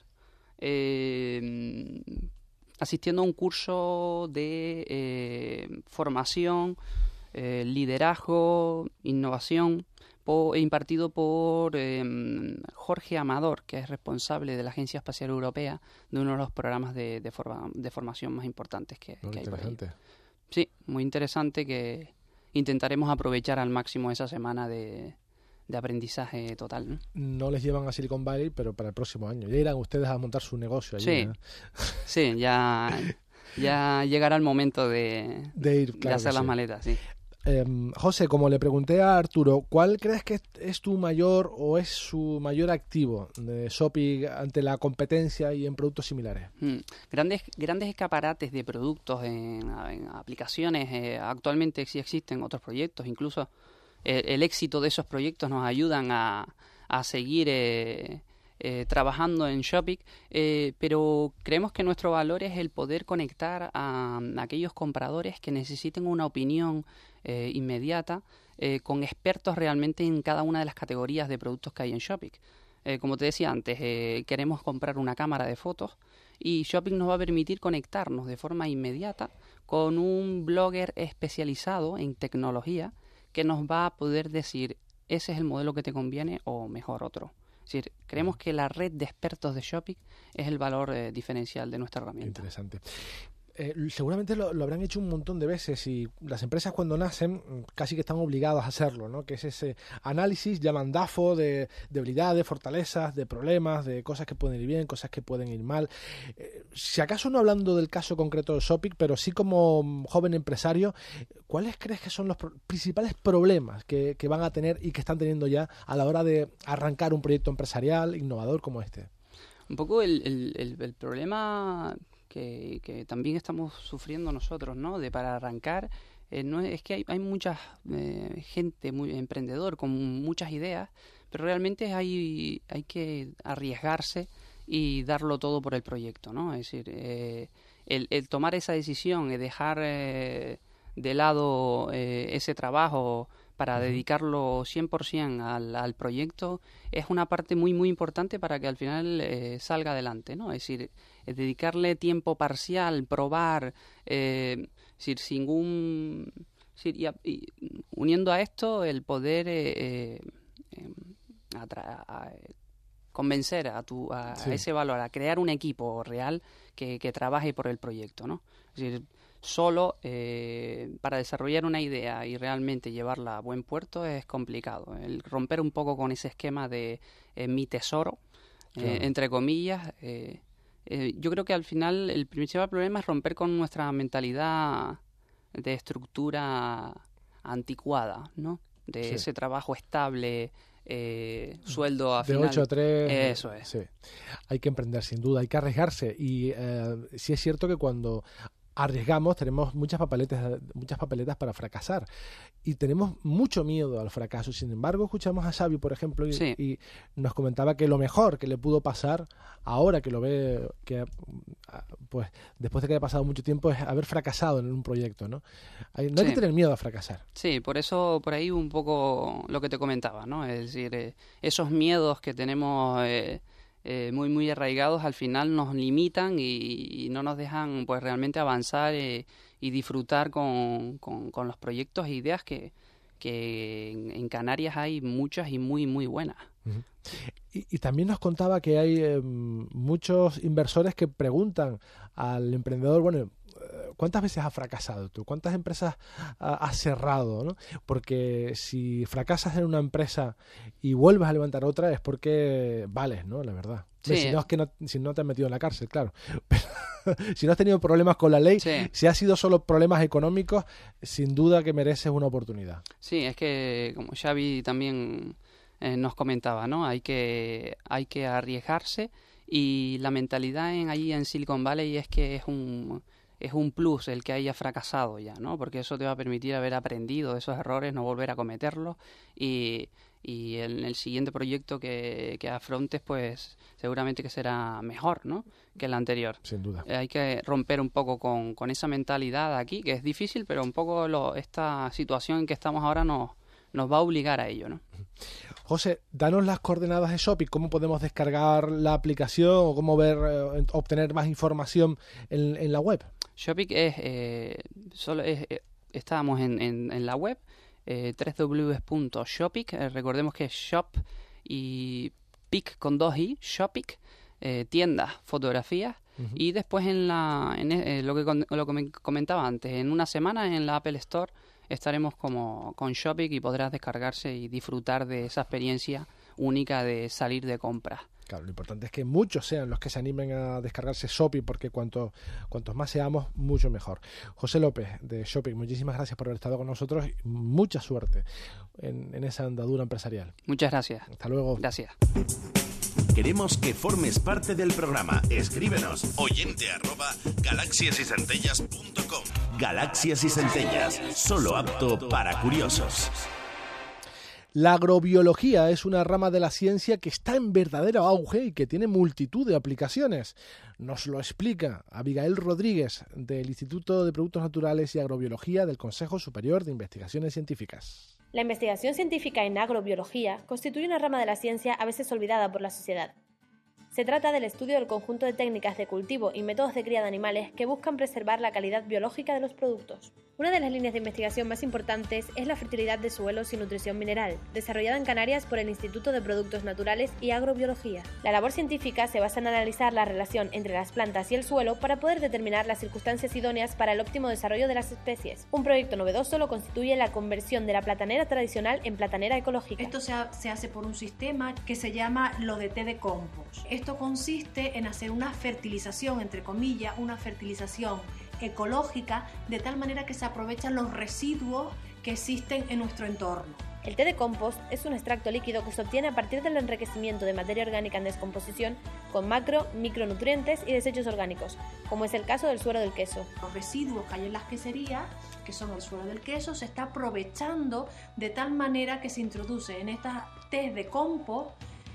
eh, asistiendo a un curso de eh, formación, eh, liderazgo, innovación, po, impartido por eh, Jorge Amador, que es responsable de la Agencia Espacial Europea, de uno de los programas de, de, forma, de formación más importantes que, muy que hay por ahí. Sí, muy interesante, que intentaremos aprovechar al máximo esa semana de, de aprendizaje total, ¿no? No les llevan a Silicon Valley, pero para el próximo año. Ya irán ustedes a montar su negocio allí. Sí, ¿no? Sí, ya, ya llegará el momento de, de, ir, claro de hacer las sí. maletas, sí. Eh, José, como le pregunté a Arturo, ¿cuál crees que es tu mayor o es su mayor activo de Shopping ante la competencia y en productos similares? Mm. Grandes grandes escaparates de productos en, en aplicaciones. Eh, actualmente sí existen otros proyectos, incluso eh, el éxito de esos proyectos nos ayudan a, a seguir eh, eh, trabajando en Shopping, eh, pero creemos que nuestro valor es el poder conectar a, a aquellos compradores que necesiten una opinión Eh, inmediata, eh, con expertos realmente en cada una de las categorías de productos que hay en Shopping. Eh, como te decía antes, eh, queremos comprar una cámara de fotos y Shopping nos va a permitir conectarnos de forma inmediata con un blogger especializado en tecnología que nos va a poder decir ese es el modelo que te conviene o mejor otro. Es decir, creemos que la red de expertos de Shopping es el valor eh, diferencial de nuestra herramienta. Interesante. Eh, seguramente lo, lo habrán hecho un montón de veces y las empresas cuando nacen casi que están obligadas a hacerlo, ¿no? Que es ese análisis, llaman D A F O, de debilidades, fortalezas, de problemas, de cosas que pueden ir bien, cosas que pueden ir mal. Eh, si acaso no hablando del caso concreto de Shopping, pero sí como joven empresario, ¿cuáles crees que son los pro- principales problemas que, que van a tener y que están teniendo ya a la hora de arrancar un proyecto empresarial innovador como este? Un poco el, el, el, el problema Que, que también estamos sufriendo nosotros, ¿no? De para arrancar, eh, no es, es que hay, hay mucha eh, gente muy emprendedor con muchas ideas, pero realmente hay hay que arriesgarse y darlo todo por el proyecto, ¿no? Es decir, eh, el, el tomar esa decisión y dejar eh, de lado eh, ese trabajo para uh-huh. dedicarlo cien por ciento al, al proyecto es una parte muy muy importante para que al final eh, salga adelante, ¿no? Es decir, es dedicarle tiempo parcial, probar, eh, es decir, sin un, es decir, y, a, y uniendo a esto el poder eh, eh, atra- a, convencer a tu a, sí. a ese valor, a crear un equipo real que, que trabaje por el proyecto, ¿no? Es decir, solo eh, para desarrollar una idea y realmente llevarla a buen puerto es complicado. El romper un poco con ese esquema de eh, mi tesoro, claro. eh, entre comillas, eh, eh, yo creo que al final el principal problema es romper con nuestra mentalidad de estructura anticuada, ¿no? De sí. ese trabajo estable, eh, sueldo a de final. ocho a tres. Eso es. Sí. Hay que emprender, sin duda, hay que arriesgarse. Y eh, sí es cierto que cuando arriesgamos tenemos muchas papeletas, muchas papeletas para fracasar y tenemos mucho miedo al fracaso. Sin embargo, escuchamos a Xavi, por ejemplo, y, sí. y nos comentaba que lo mejor que le pudo pasar ahora que lo ve, que pues después de que haya pasado mucho tiempo, es haber fracasado en un proyecto, ¿no? Hay, no hay sí. que tener miedo a fracasar. Sí, por eso, por ahí un poco lo que te comentaba, ¿no? Es decir, eh, esos miedos que tenemos eh, Eh, muy muy arraigados al final nos limitan y, y no nos dejan pues realmente avanzar eh, y disfrutar con, con, con los proyectos e ideas que, que en, en Canarias hay muchas y muy muy buenas. Uh-huh. Y, y también nos contaba que hay eh, muchos inversores que preguntan al emprendedor, bueno, ¿cuántas veces has fracasado tú? ¿Cuántas empresas uh, has cerrado, ¿no? Porque si fracasas en una empresa y vuelves a levantar otra es porque vales, ¿no? La verdad. Sí. Si no es que no, si no te has metido en la cárcel, claro. Pero si no has tenido problemas con la ley, sí. si ha sido solo problemas económicos, sin duda que mereces una oportunidad. Sí, es que como Xavi también eh, nos comentaba, ¿no? Hay que hay que arriesgarse, y la mentalidad en allí en Silicon Valley es que es un es un plus el que haya fracasado ya, ¿no? Porque eso te va a permitir haber aprendido de esos errores, no volver a cometerlos, y y en el siguiente proyecto que, que afrontes, pues seguramente que será mejor, ¿no?, que el anterior. Sin duda. Eh, hay que romper un poco con, con esa mentalidad aquí, que es difícil, pero un poco lo, esta situación en que estamos ahora nos, nos va a obligar a ello, ¿no? José, danos las coordenadas de Shopee, cómo podemos descargar la aplicación o cómo ver, eh, obtener más información en, en la web. Shopee es, eh, solo es, eh, estamos en, en, en la web, eh, doble u doble u doble u punto shopic, eh, recordemos que es shop y pic con dos i, Shopic, eh, tiendas, fotografías, uh-huh. Y después en la en eh, lo que con, lo que me comentaba antes, en una semana en la Apple Store estaremos como con Shopic y podrás descargarse y disfrutar de esa experiencia única de salir de compras. Claro, lo importante es que muchos sean los que se animen a descargarse Shopee, porque cuanto, cuantos más seamos, mucho mejor. José López, de Shopee, muchísimas gracias por haber estado con nosotros y mucha suerte en, en esa andadura empresarial. Muchas gracias. Hasta luego. Gracias. Queremos que formes parte del programa. Escríbenos oyente arroba galaxias y centellas punto com. Galaxias y Centellas, solo apto para curiosos. La agrobiología es una rama de la ciencia que está en verdadero auge y que tiene multitud de aplicaciones. Nos lo explica Abigail Rodríguez, del Instituto de Productos Naturales y Agrobiología del Consejo Superior de Investigaciones Científicas. La investigación científica en agrobiología constituye una rama de la ciencia a veces olvidada por la sociedad. Se trata del estudio del conjunto de técnicas de cultivo y métodos de cría de animales que buscan preservar la calidad biológica de los productos. Una de las líneas de investigación más importantes es la fertilidad de suelos y nutrición mineral, desarrollada en Canarias por el Instituto de Productos Naturales y Agrobiología. La labor científica se basa en analizar la relación entre las plantas y el suelo para poder determinar las circunstancias idóneas para el óptimo desarrollo de las especies. Un proyecto novedoso lo constituye la conversión de la platanera tradicional en platanera ecológica. Esto se, ha, se hace por un sistema que se llama lo de té de compost. Esto consiste en hacer una fertilización, entre comillas, una fertilización ecológica, de tal manera que se aprovechan los residuos que existen en nuestro entorno. El té de compost es un extracto líquido que se obtiene a partir del enriquecimiento de materia orgánica en descomposición con macro, micronutrientes y desechos orgánicos, como es el caso del suero del queso. Los residuos que hay en las queserías, que son el suero del queso, se está aprovechando de tal manera que se introduce en estas tés de compost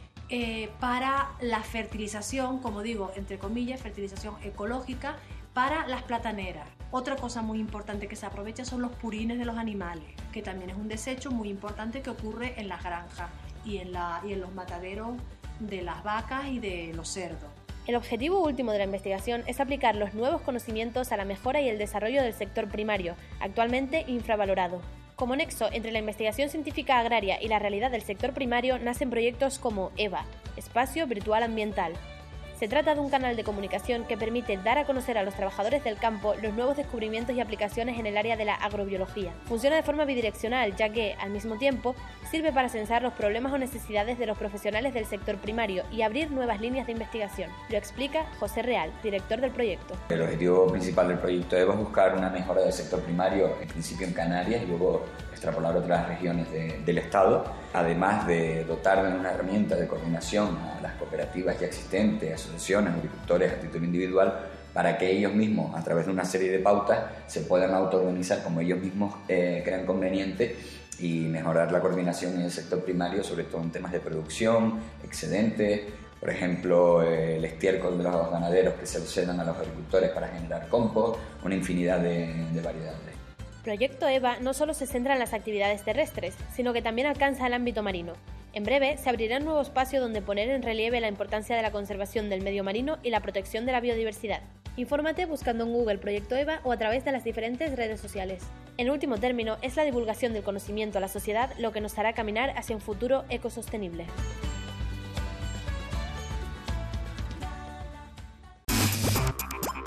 eh, para la fertilización, como digo, entre comillas, fertilización ecológica para las plataneras. Otra cosa muy importante que se aprovecha son los purines de los animales, que también es un desecho muy importante que ocurre en las granjas y en, la, y en los mataderos de las vacas y de los cerdos. El objetivo último de la investigación es aplicar los nuevos conocimientos a la mejora y el desarrollo del sector primario, actualmente infravalorado. Como nexo entre la investigación científica agraria y la realidad del sector primario nacen proyectos como EVA, Espacio Virtual Ambiental. Se trata de un canal de comunicación que permite dar a conocer a los trabajadores del campo los nuevos descubrimientos y aplicaciones en el área de la agrobiología. Funciona de forma bidireccional, ya que, al mismo tiempo, sirve para censar los problemas o necesidades de los profesionales del sector primario y abrir nuevas líneas de investigación. Lo explica José Real, director del proyecto. El objetivo principal del proyecto EVA es buscar una mejora del sector primario, en principio en Canarias y luego extrapolar otras regiones de, del Estado, además de dotar de una herramienta de coordinación a las cooperativas ya existentes, asociaciones, agricultores a título individual, para que ellos mismos, a través de una serie de pautas, se puedan autoorganizar como ellos mismos eh, crean conveniente y mejorar la coordinación en el sector primario, sobre todo en temas de producción, excedentes, por ejemplo, eh, el estiércol de los ganaderos que se lo cedan a los agricultores para generar compost, una infinidad de, de variedades. Proyecto EVA no solo se centra en las actividades terrestres, sino que también alcanza el ámbito marino. En breve se abrirá un nuevo espacio donde poner en relieve la importancia de la conservación del medio marino y la protección de la biodiversidad. Infórmate buscando en Google Proyecto EVA o a través de las diferentes redes sociales. En último término, es la divulgación del conocimiento a la sociedad lo que nos hará caminar hacia un futuro ecosostenible.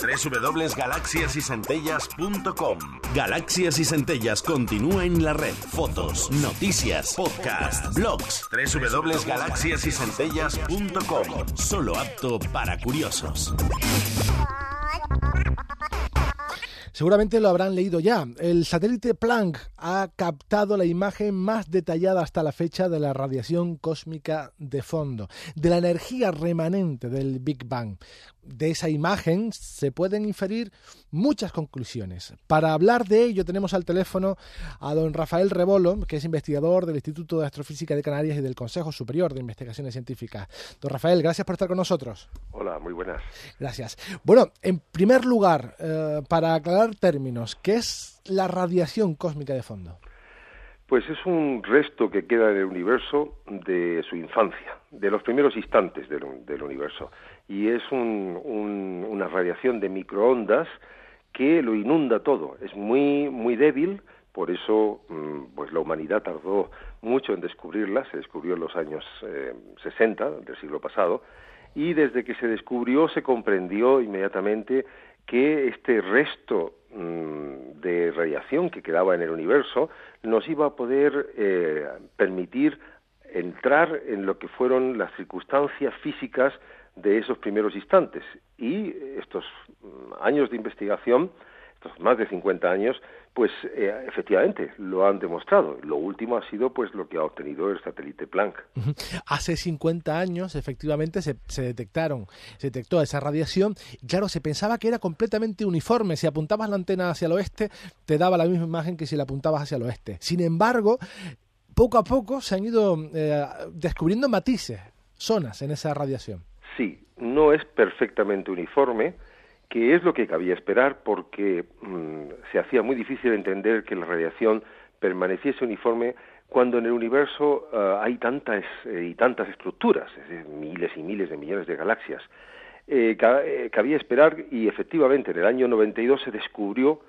doble u doble u doble u punto galaxias y centellas punto com. Galaxias y Centellas continúa en la red. Fotos, noticias, podcast, blogs. doble u doble u doble u punto galaxias y centellas punto com. Solo apto para curiosos. Seguramente lo habrán leído ya. El satélite Planck ha captado la imagen más detallada hasta la fecha de la radiación cósmica de fondo, de la energía remanente del Big Bang. De esa imagen se pueden inferir muchas conclusiones. Para hablar de ello tenemos al teléfono a don Rafael Rebolo, que es investigador del Instituto de Astrofísica de Canarias y del Consejo Superior de Investigaciones Científicas. Don Rafael, gracias por estar con nosotros. Hola, muy buenas. Gracias. Bueno, en primer lugar, eh, para aclarar términos, ¿qué es la radiación cósmica de fondo? Pues es un resto que queda en el universo de su infancia, de los primeros instantes del, del universo. Y es un, un, una radiación de microondas que lo inunda todo. Es muy, muy débil, por eso pues la humanidad tardó mucho en descubrirla. Se descubrió en los años eh, sesenta del siglo pasado, y desde que se descubrió se comprendió inmediatamente que este resto mmm, de radiación que quedaba en el universo nos iba a poder eh, permitir entrar en lo que fueron las circunstancias físicas de esos primeros instantes. Y estos años de investigación, estos más de cincuenta años, pues eh, efectivamente lo han demostrado. Lo último ha sido pues lo que ha obtenido el satélite Planck. Hace cincuenta años efectivamente se, se detectaron, se detectó esa radiación, y claro, se pensaba que era completamente uniforme. Si apuntabas la antena hacia el oeste, te daba la misma imagen que si la apuntabas hacia el oeste. Sin embargo, poco a poco se han ido eh, descubriendo matices, zonas en esa radiación. Sí, no es perfectamente uniforme, que es lo que cabía esperar, porque mmm, se hacía muy difícil entender que la radiación permaneciese uniforme cuando en el universo uh, hay tantas eh, y tantas estructuras, es decir, miles y miles de millones de galaxias. Eh, ca- eh, cabía esperar, y efectivamente en el año noventa y dos se descubrió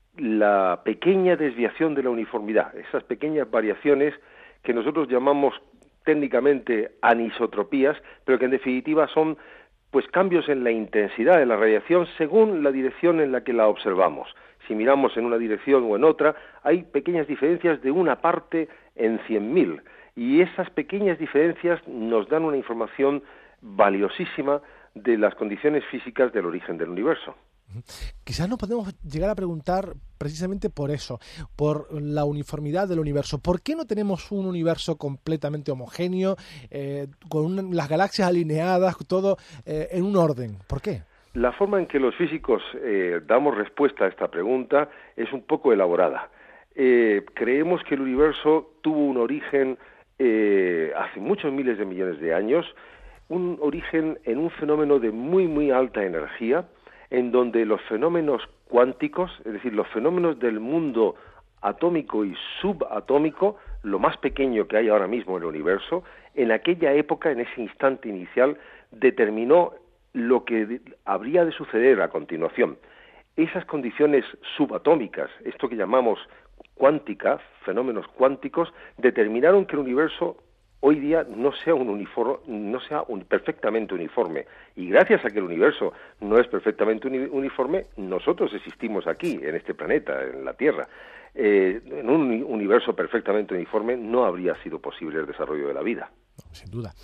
la pequeña desviación de la uniformidad, esas pequeñas variaciones que nosotros llamamos técnicamente anisotropías, pero que en definitiva son pues cambios en la intensidad de la radiación según la dirección en la que la observamos. Si miramos en una dirección o en otra, hay pequeñas diferencias de una parte en cien mil, y esas pequeñas diferencias nos dan una información valiosísima de las condiciones físicas del origen del universo. Quizás nos podemos llegar a preguntar precisamente por eso, por la uniformidad del universo. ¿Por qué no tenemos un universo completamente homogéneo, eh, con un, las galaxias alineadas, todo eh, en un orden? ¿Por qué? La forma en que los físicos eh, damos respuesta a esta pregunta es un poco elaborada. Eh, creemos que el universo tuvo un origen eh, hace muchos miles de millones de años, un origen en un fenómeno de muy, muy alta energía, en donde los fenómenos cuánticos, es decir, los fenómenos del mundo atómico y subatómico, lo más pequeño que hay ahora mismo en el universo, en aquella época, en ese instante inicial, determinó lo que habría de suceder a continuación. Esas condiciones subatómicas, esto que llamamos cuántica, fenómenos cuánticos, determinaron que el universo hoy día no sea un uniforme, no sea un perfectamente uniforme. Y gracias a que el universo no es perfectamente uni- uniforme, nosotros existimos aquí, en este planeta, en la Tierra. Eh, en un universo perfectamente uniforme no habría sido posible el desarrollo de la vida. No, sin duda.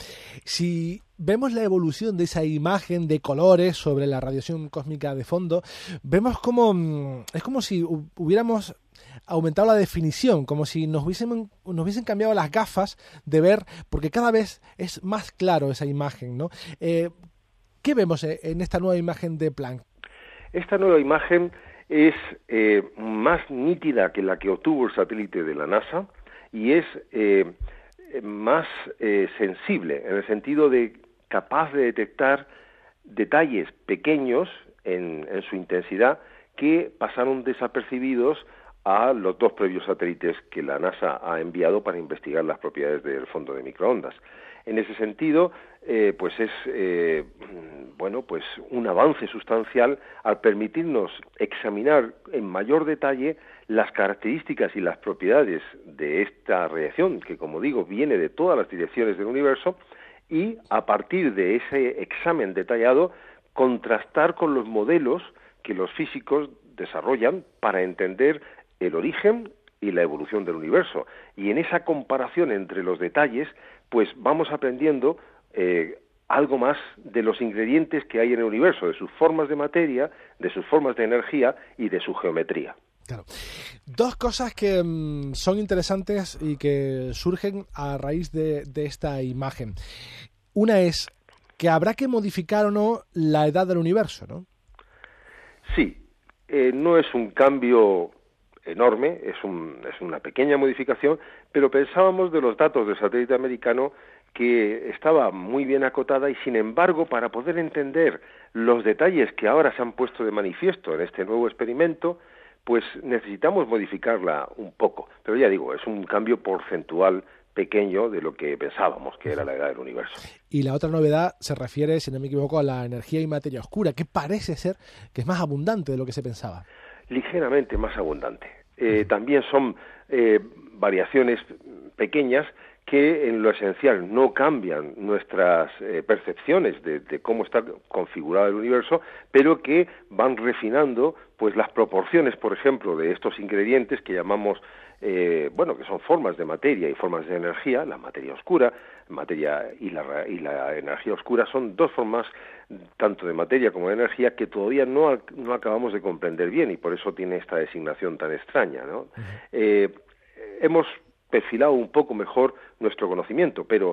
Si vemos la evolución de esa imagen de colores sobre la radiación cósmica de fondo, vemos como es como si hubiéramos aumentado la definición, como si nos hubiesen, nos hubiesen cambiado las gafas de ver, porque cada vez es más claro esa imagen, ¿no? Eh, ¿Qué vemos en esta nueva imagen de Planck? Esta nueva imagen es eh, más nítida que la que obtuvo el satélite de la NASA y es eh, más eh, sensible, en el sentido de capaz de detectar detalles pequeños en, en su intensidad que pasaron desapercibidos a los dos previos satélites que la NASA ha enviado para investigar las propiedades del fondo de microondas. En ese sentido, eh, pues es eh, bueno, pues un avance sustancial al permitirnos examinar en mayor detalle las características y las propiedades de esta radiación, que como digo, viene de todas las direcciones del universo, y a partir de ese examen detallado, contrastar con los modelos que los físicos desarrollan para entender el origen y la evolución del universo. Y en esa comparación entre los detalles, pues vamos aprendiendo eh, algo más de los ingredientes que hay en el universo, de sus formas de materia, de sus formas de energía y de su geometría. Claro. Dos cosas que mmm, son interesantes y que surgen a raíz de, de esta imagen. Una es que habrá que modificar o no la edad del universo, ¿no? Sí, eh, no es un cambio enorme, es, un, es una pequeña modificación, pero pensábamos de los datos del satélite americano que estaba muy bien acotada y, sin embargo, para poder entender los detalles que ahora se han puesto de manifiesto en este nuevo experimento, pues necesitamos modificarla un poco. Pero ya digo, es un cambio porcentual pequeño de lo que pensábamos que era la edad del universo. Y la otra novedad se refiere, si no me equivoco, a la energía y materia oscura, que parece ser que es más abundante de lo que se pensaba. Ligeramente más abundante. Eh, también son eh, variaciones pequeñas que en lo esencial no cambian nuestras eh, percepciones de, de cómo está configurado el universo, pero que van refinando pues las proporciones, por ejemplo, de estos ingredientes que llamamos, eh, bueno, que son formas de materia y formas de energía. La materia oscura, materia y la, y la energía oscura son dos formas tanto de materia como de energía que todavía no, no acabamos de comprender bien, y por eso tiene esta designación tan extraña, ¿no? Uh-huh. Eh, hemos perfilado un poco mejor nuestro conocimiento, pero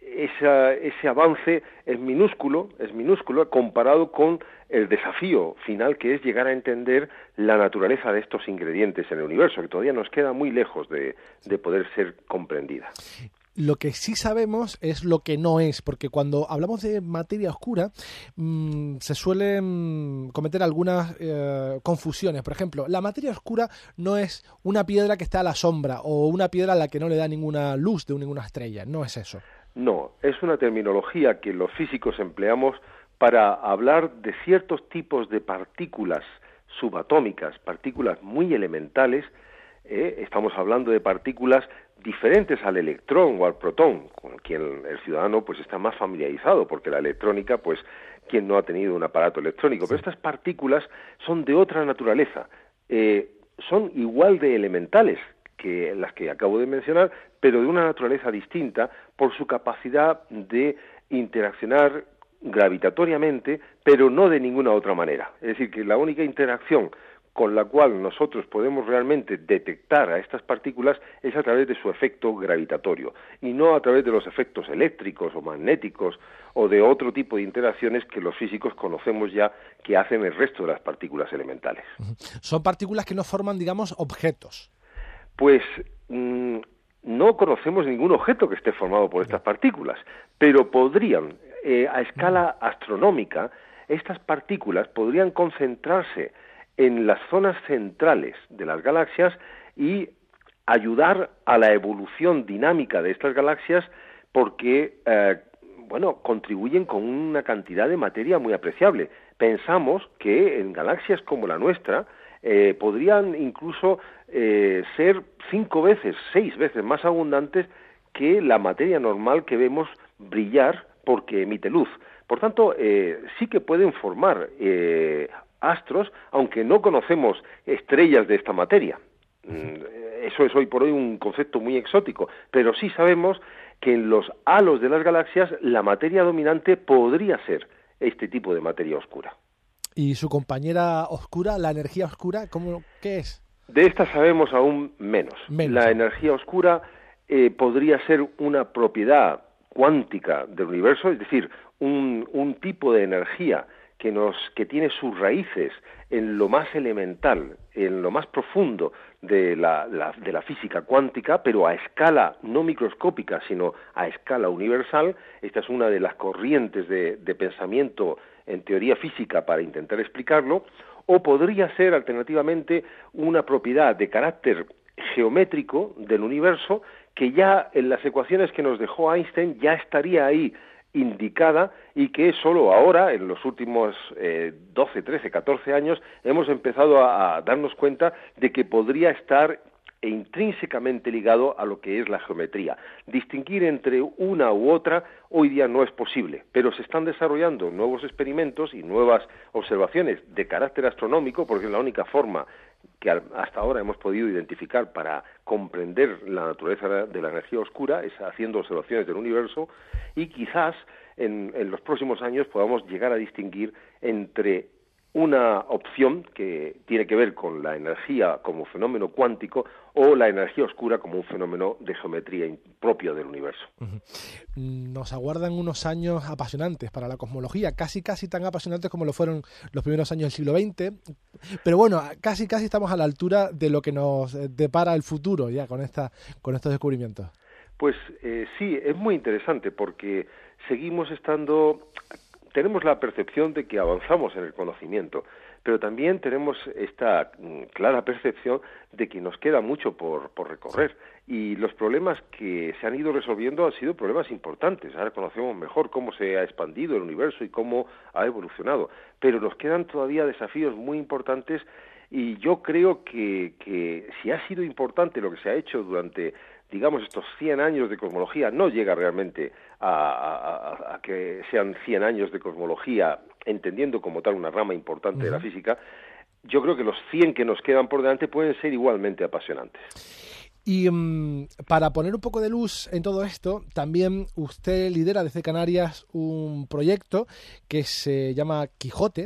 esa, ese avance es minúsculo, es minúsculo comparado con el desafío final, que es llegar a entender la naturaleza de estos ingredientes en el universo, que todavía nos queda muy lejos de, de poder ser comprendida. Lo que sí sabemos es lo que no es, porque cuando hablamos de materia oscura mmm, se suelen cometer algunas eh, confusiones. Por ejemplo, la materia oscura no es una piedra que está a la sombra o una piedra a la que no le da ninguna luz de ninguna estrella, no es eso. No, es una terminología que los físicos empleamos para hablar de ciertos tipos de partículas subatómicas, partículas muy elementales. Eh, estamos hablando de partículas diferentes al electrón o al protón, con quien el ciudadano pues está más familiarizado, porque la electrónica, pues, quien no ha tenido un aparato electrónico, pero estas partículas son de otra naturaleza, eh, son igual de elementales que las que acabo de mencionar, pero de una naturaleza distinta por su capacidad de interaccionar gravitatoriamente, pero no de ninguna otra manera. Es decir, que la única interacción con la cual nosotros podemos realmente detectar a estas partículas es a través de su efecto gravitatorio, y no a través de los efectos eléctricos o magnéticos o de otro tipo de interacciones que los físicos conocemos ya que hacen el resto de las partículas elementales. Son partículas que no forman, digamos, objetos. Pues mmm, no conocemos ningún objeto que esté formado por estas partículas, pero podrían, eh, a escala astronómica, estas partículas podrían concentrarse en las zonas centrales de las galaxias y ayudar a la evolución dinámica de estas galaxias, porque, eh, bueno, contribuyen con una cantidad de materia muy apreciable. Pensamos que en galaxias como la nuestra eh, podrían incluso eh, ser cinco veces, seis veces más abundantes que la materia normal que vemos brillar porque emite luz. Por tanto, eh, sí que pueden formar eh, astros, aunque no conocemos estrellas de esta materia. Eso es hoy por hoy un concepto muy exótico, pero sí sabemos que en los halos de las galaxias la materia dominante podría ser este tipo de materia oscura. ¿Y su compañera oscura, la energía oscura, cómo, qué es? De esta sabemos aún menos. menos. La energía oscura eh, podría ser una propiedad cuántica del universo, es decir, un, un tipo de energía que nos que tiene sus raíces en lo más elemental, en lo más profundo de la, la, de la física cuántica, pero a escala no microscópica, sino a escala universal. Esta es una de las corrientes de, de pensamiento en teoría física para intentar explicarlo. O podría ser, alternativamente, una propiedad de carácter geométrico del universo que ya en las ecuaciones que nos dejó Einstein ya estaría ahí indicada, y que solo ahora, en los últimos eh, doce, trece, catorce años, hemos empezado a, a darnos cuenta de que podría estar e intrínsecamente ligado a lo que es la geometría. Distinguir entre una u otra hoy día no es posible, pero se están desarrollando nuevos experimentos y nuevas observaciones de carácter astronómico, porque es la única forma que hasta ahora hemos podido identificar para comprender la naturaleza de la energía oscura, es haciendo observaciones del universo, y quizás en, en los próximos años podamos llegar a distinguir entre una opción que tiene que ver con la energía como fenómeno cuántico o la energía oscura como un fenómeno de geometría propio del universo. Uh-huh. Nos aguardan unos años apasionantes para la cosmología, casi casi tan apasionantes como lo fueron los primeros años del siglo veinte, pero bueno, casi casi estamos a la altura de lo que nos depara el futuro ya con esta con estos descubrimientos. Pues eh, sí, es muy interesante porque seguimos estando... Tenemos la percepción de que avanzamos en el conocimiento, pero también tenemos esta clara percepción de que nos queda mucho por, por recorrer. Y los problemas que se han ido resolviendo han sido problemas importantes. Ahora conocemos mejor cómo se ha expandido el universo y cómo ha evolucionado. Pero nos quedan todavía desafíos muy importantes y yo creo que, que si ha sido importante lo que se ha hecho durante, digamos, estos cien años de cosmología, no llega realmente a, a, a que sean cien años de cosmología, entendiendo como tal una rama importante uh-huh. de la física, yo creo que los cien que nos quedan por delante pueden ser igualmente apasionantes. Y um, para poner un poco de luz en todo esto, también usted lidera desde Canarias un proyecto que se llama Quijote,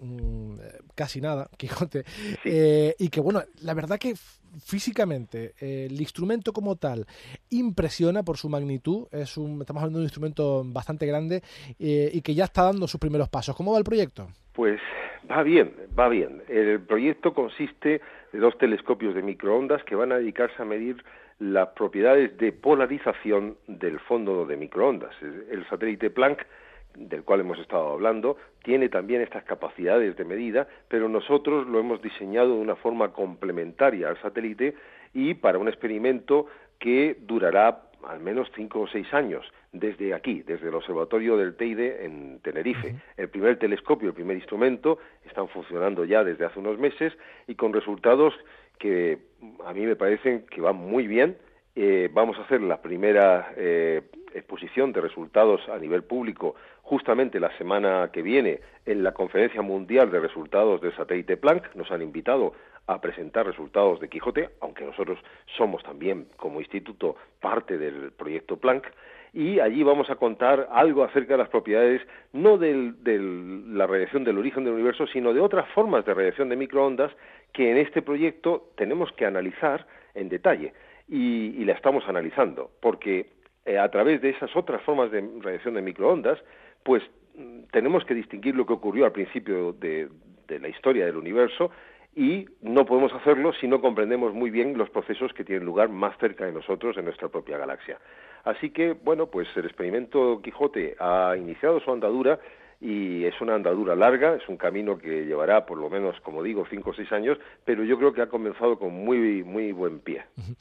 casi nada, Quijote, sí. eh, y que bueno, la verdad que físicamente eh, el instrumento como tal impresiona por su magnitud, es un, estamos hablando de un instrumento bastante grande eh, y que ya está dando sus primeros pasos. ¿Cómo va el proyecto? Pues va bien, va bien. El proyecto consiste de dos telescopios de microondas que van a dedicarse a medir las propiedades de polarización del fondo de microondas. El satélite Planck, del cual hemos estado hablando, tiene también estas capacidades de medida, pero nosotros lo hemos diseñado de una forma complementaria al satélite y para un experimento que durará al menos cinco o seis años, desde aquí, desde el observatorio del Teide en Tenerife. Uh-huh. El primer telescopio, el primer instrumento, están funcionando ya desde hace unos meses y con resultados que a mí me parecen que van muy bien. Eh, vamos a hacer la primera eh, exposición de resultados a nivel público justamente la semana que viene en la Conferencia Mundial de Resultados del Satélite Planck. Nos han invitado a presentar resultados de Quijote, aunque nosotros somos también como instituto parte del proyecto Planck, y allí vamos a contar algo acerca de las propiedades no de la radiación del origen del universo, sino de otras formas de radiación de microondas que en este proyecto tenemos que analizar en detalle. Y, y la estamos analizando, porque eh, a través de esas otras formas de radiación de microondas, pues tenemos que distinguir lo que ocurrió al principio de, de la historia del universo y no podemos hacerlo si no comprendemos muy bien los procesos que tienen lugar más cerca de nosotros en nuestra propia galaxia. Así que, bueno, pues el experimento Quijote ha iniciado su andadura y es una andadura larga, es un camino que llevará por lo menos, como digo, cinco o seis años, pero yo creo que ha comenzado con muy muy buen pie.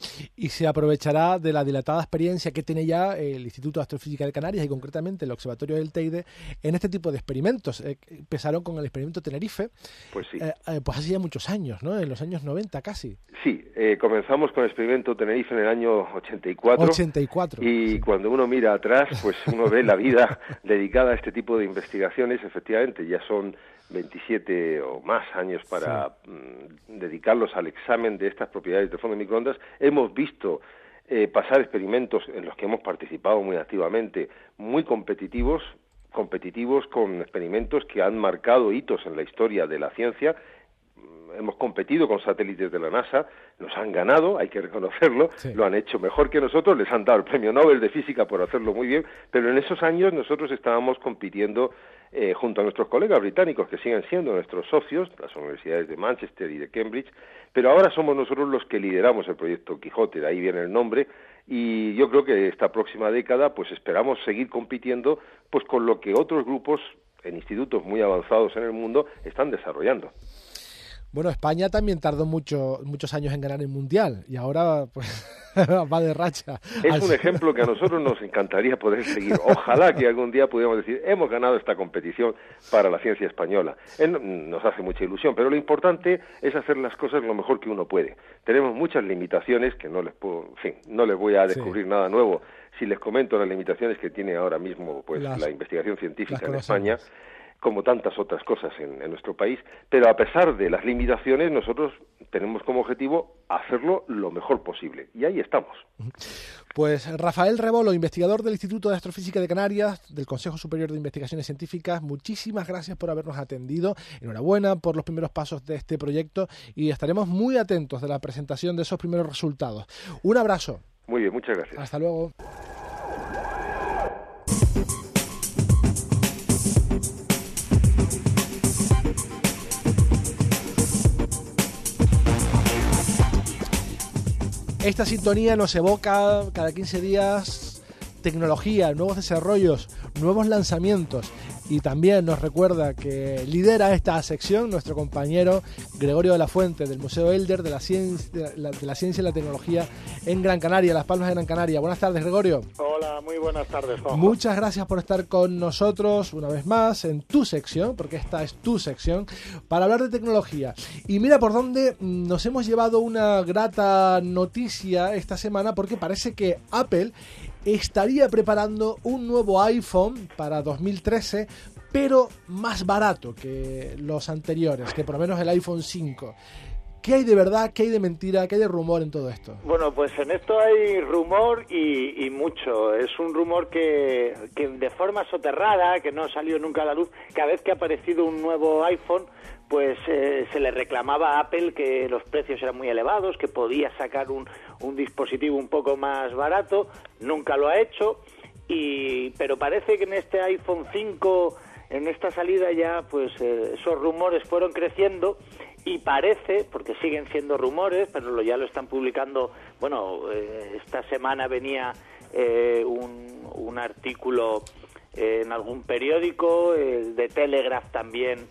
Y se aprovechará de la dilatada experiencia que tiene ya el Instituto de Astrofísica de Canarias y concretamente el Observatorio del Teide en este tipo de experimentos. Eh, empezaron con el experimento Tenerife, pues sí, eh, eh, pues hace ya muchos años, ¿no? En los años noventa casi. Sí, eh, comenzamos con el experimento Tenerife en el año ochenta y cuatro. ochenta y cuatro. Y sí, cuando uno mira atrás, pues uno ve la vida dedicada a este tipo de investigaciones. Efectivamente, ya son veintisiete o más años para sí. mm, dedicarlos al examen de estas propiedades del fondo de microondas. Hemos visto eh, pasar experimentos en los que hemos participado muy activamente, muy competitivos, competitivos con experimentos que han marcado hitos en la historia de la ciencia. Hemos competido con satélites de la NASA, nos han ganado, hay que reconocerlo, sí. Lo han hecho mejor que nosotros, les han dado el premio Nobel de Física por hacerlo muy bien, pero en esos años nosotros estábamos compitiendo eh, junto a nuestros colegas británicos, que siguen siendo nuestros socios, las universidades de Manchester y de Cambridge, pero ahora somos nosotros los que lideramos el proyecto Quijote, de ahí viene el nombre, y yo creo que esta próxima década pues esperamos seguir compitiendo pues con lo que otros grupos en institutos muy avanzados en el mundo están desarrollando. Bueno, España también tardó mucho, muchos años en ganar el Mundial y ahora pues va de racha. Es un ejemplo que a nosotros nos encantaría poder seguir. Ojalá que algún día pudiéramos decir, hemos ganado esta competición para la ciencia española. Nos hace mucha ilusión, pero lo importante es hacer las cosas lo mejor que uno puede. Tenemos muchas limitaciones que no les puedo, en fin, no les voy a descubrir sí. nada nuevo si les comento las limitaciones que tiene ahora mismo pues las, la investigación científica en España, como tantas otras cosas en, en nuestro país, pero a pesar de las limitaciones, nosotros tenemos como objetivo hacerlo lo mejor posible, y ahí estamos. Pues Rafael Rebolo, investigador del Instituto de Astrofísica de Canarias, del Consejo Superior de Investigaciones Científicas, muchísimas gracias por habernos atendido, enhorabuena por los primeros pasos de este proyecto, y estaremos muy atentos de la presentación de esos primeros resultados. Un abrazo. Muy bien, muchas gracias. Hasta luego. Esta sintonía nos evoca cada quince días tecnología, nuevos desarrollos, nuevos lanzamientos, y también nos recuerda que lidera esta sección nuestro compañero Gregorio de la Fuente del Museo Elder de la Ciencia, de la, de la Ciencia y la Tecnología en Gran Canaria, Las Palmas de Gran Canaria. Buenas tardes, Gregorio. Hola, muy buenas tardes, Juanjo. Muchas gracias por estar con nosotros una vez más en tu sección, porque esta es tu sección, para hablar de tecnología. Y mira por dónde nos hemos llevado una grata noticia esta semana, porque parece que Apple estaría preparando un nuevo iPhone para dos mil trece, pero más barato que los anteriores, que por lo menos el iPhone cinco. ¿Qué hay de verdad, qué hay de mentira, qué hay de rumor en todo esto? Bueno, pues en esto hay rumor y, y mucho. Es un rumor que, que de forma soterrada, que no ha salido nunca a la luz, cada vez que ha aparecido un nuevo iPhone, pues eh, se le reclamaba a Apple que los precios eran muy elevados, que podía sacar un, un dispositivo un poco más barato. Nunca lo ha hecho, y pero parece que en este iPhone cinco, en esta salida ya, pues eh, esos rumores fueron creciendo. Y parece, porque siguen siendo rumores, pero lo, ya lo están publicando, bueno, eh, esta semana venía eh, un, un artículo eh, en algún periódico, eh, de Telegraph también,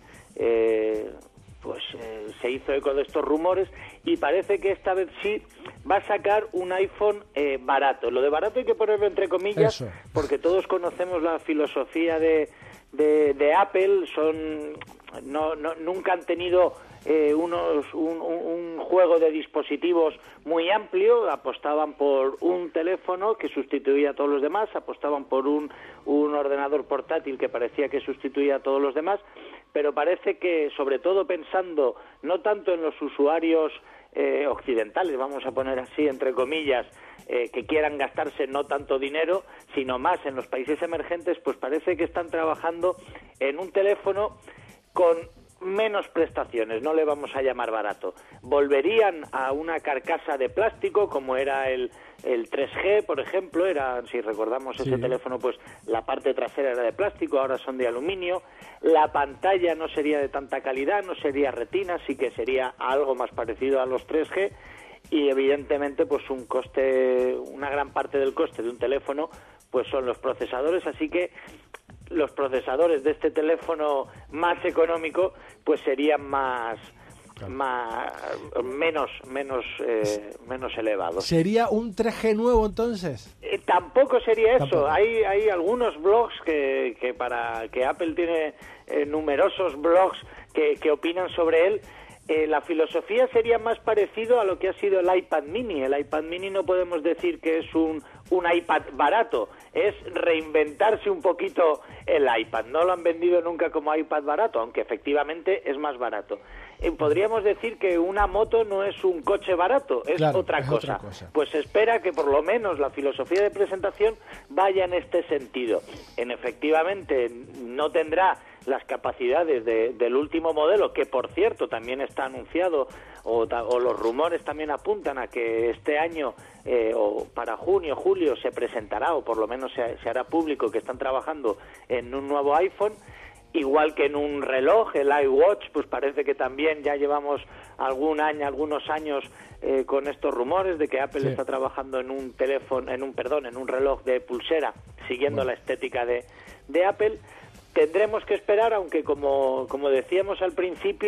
eh, pues eh, se hizo eco de estos rumores, y parece que esta vez sí va a sacar un iPhone eh, barato. Lo de barato hay que ponerlo entre comillas, Eso. porque todos conocemos la filosofía de, de, de Apple, son no, no nunca han tenido Eh, unos un, un juego de dispositivos muy amplio. Apostaban por un teléfono que sustituía a todos los demás, apostaban por un, un ordenador portátil que parecía que sustituía a todos los demás, pero parece que, sobre todo pensando no tanto en los usuarios eh, occidentales, vamos a poner así entre comillas, eh, que quieran gastarse no tanto dinero, sino más en los países emergentes, pues parece que están trabajando en un teléfono con menos prestaciones, no le vamos a llamar barato. Volverían a una carcasa de plástico como era el, el tres G, por ejemplo, era, si recordamos ese sí. teléfono, pues la parte trasera era de plástico, ahora son de aluminio. La pantalla no sería de tanta calidad, no sería retina, sí que sería algo más parecido a los tres G, y evidentemente pues un coste, una gran parte del coste de un teléfono pues son los procesadores, así que los procesadores de este teléfono más económico pues serían más, claro. más menos menos eh, menos elevados. ¿Sería un tres G nuevo entonces? Eh, tampoco sería eso. Tampoco. Hay hay algunos blogs que, que para que Apple tiene eh, numerosos blogs que, que opinan sobre él. Eh, la filosofía sería más parecido a lo que ha sido el iPad mini. El iPad mini no podemos decir que es un, un iPad barato, es reinventarse un poquito el iPad. No lo han vendido nunca como iPad barato, aunque efectivamente es más barato. Eh, podríamos decir que una moto no es un coche barato, es, claro, otra, es cosa. otra cosa. Pues se espera que por lo menos la filosofía de presentación vaya en este sentido. En efectivamente no tendrá las capacidades de, del último modelo, que por cierto también está anunciado, o, o los rumores también apuntan a que este año eh, o para junio, julio se presentará, o por lo menos se, se hará público que están trabajando en un nuevo iPhone, igual que en un reloj, el iWatch, pues parece que también ya llevamos algún año, algunos años eh, con estos rumores de que Apple sí. está trabajando en un teléfono, en un perdón, en un reloj de pulsera, siguiendo bueno. la estética de, de Apple. Tendremos que esperar, aunque como, como decíamos al principio,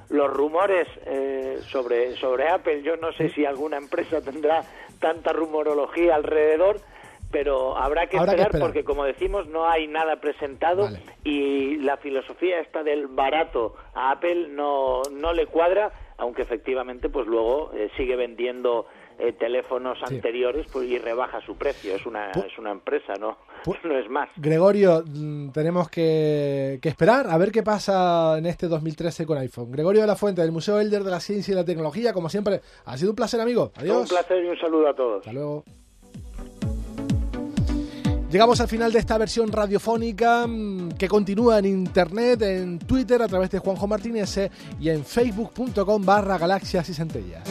los rumores eh, sobre, sobre Apple, yo no sé si alguna empresa tendrá tanta rumorología alrededor, pero habrá que, habrá esperar, que esperar porque, como decimos, no hay nada presentado. Vale. Y la filosofía esta del barato a Apple no, no le cuadra, aunque efectivamente pues luego eh, sigue vendiendo eh, teléfonos sí. anteriores pues, y rebaja su precio. Es una, Pu- es una empresa, ¿no? Pu- no es más. Gregorio, tenemos que, que esperar a ver qué pasa en este dos mil trece con iPhone. Gregorio de la Fuente, del Museo Elder de la Ciencia y la Tecnología, como siempre, ha sido un placer, amigo. Adiós. Un placer y un saludo a todos. Hasta luego. Llegamos al final de esta versión radiofónica que continúa en internet, en Twitter a través de Juanjo Martínez y en facebook.com barra galaxias y centellas.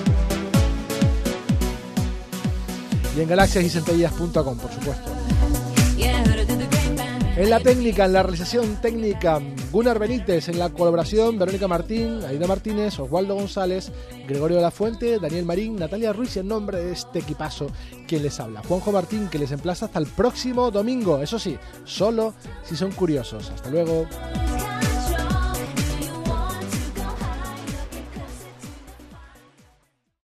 Y en galaxias y centellas punto com, por supuesto. En la técnica, en la realización técnica, Gunnar Benítez, en la colaboración, Verónica Martín, Aida Martínez, Oswaldo González, Gregorio de la Fuente, Daniel Marín, Natalia Ruiz, y en nombre de este equipazo, quien les habla, Juanjo Martín, que les emplaza hasta el próximo domingo, eso sí, solo si son curiosos. Hasta luego.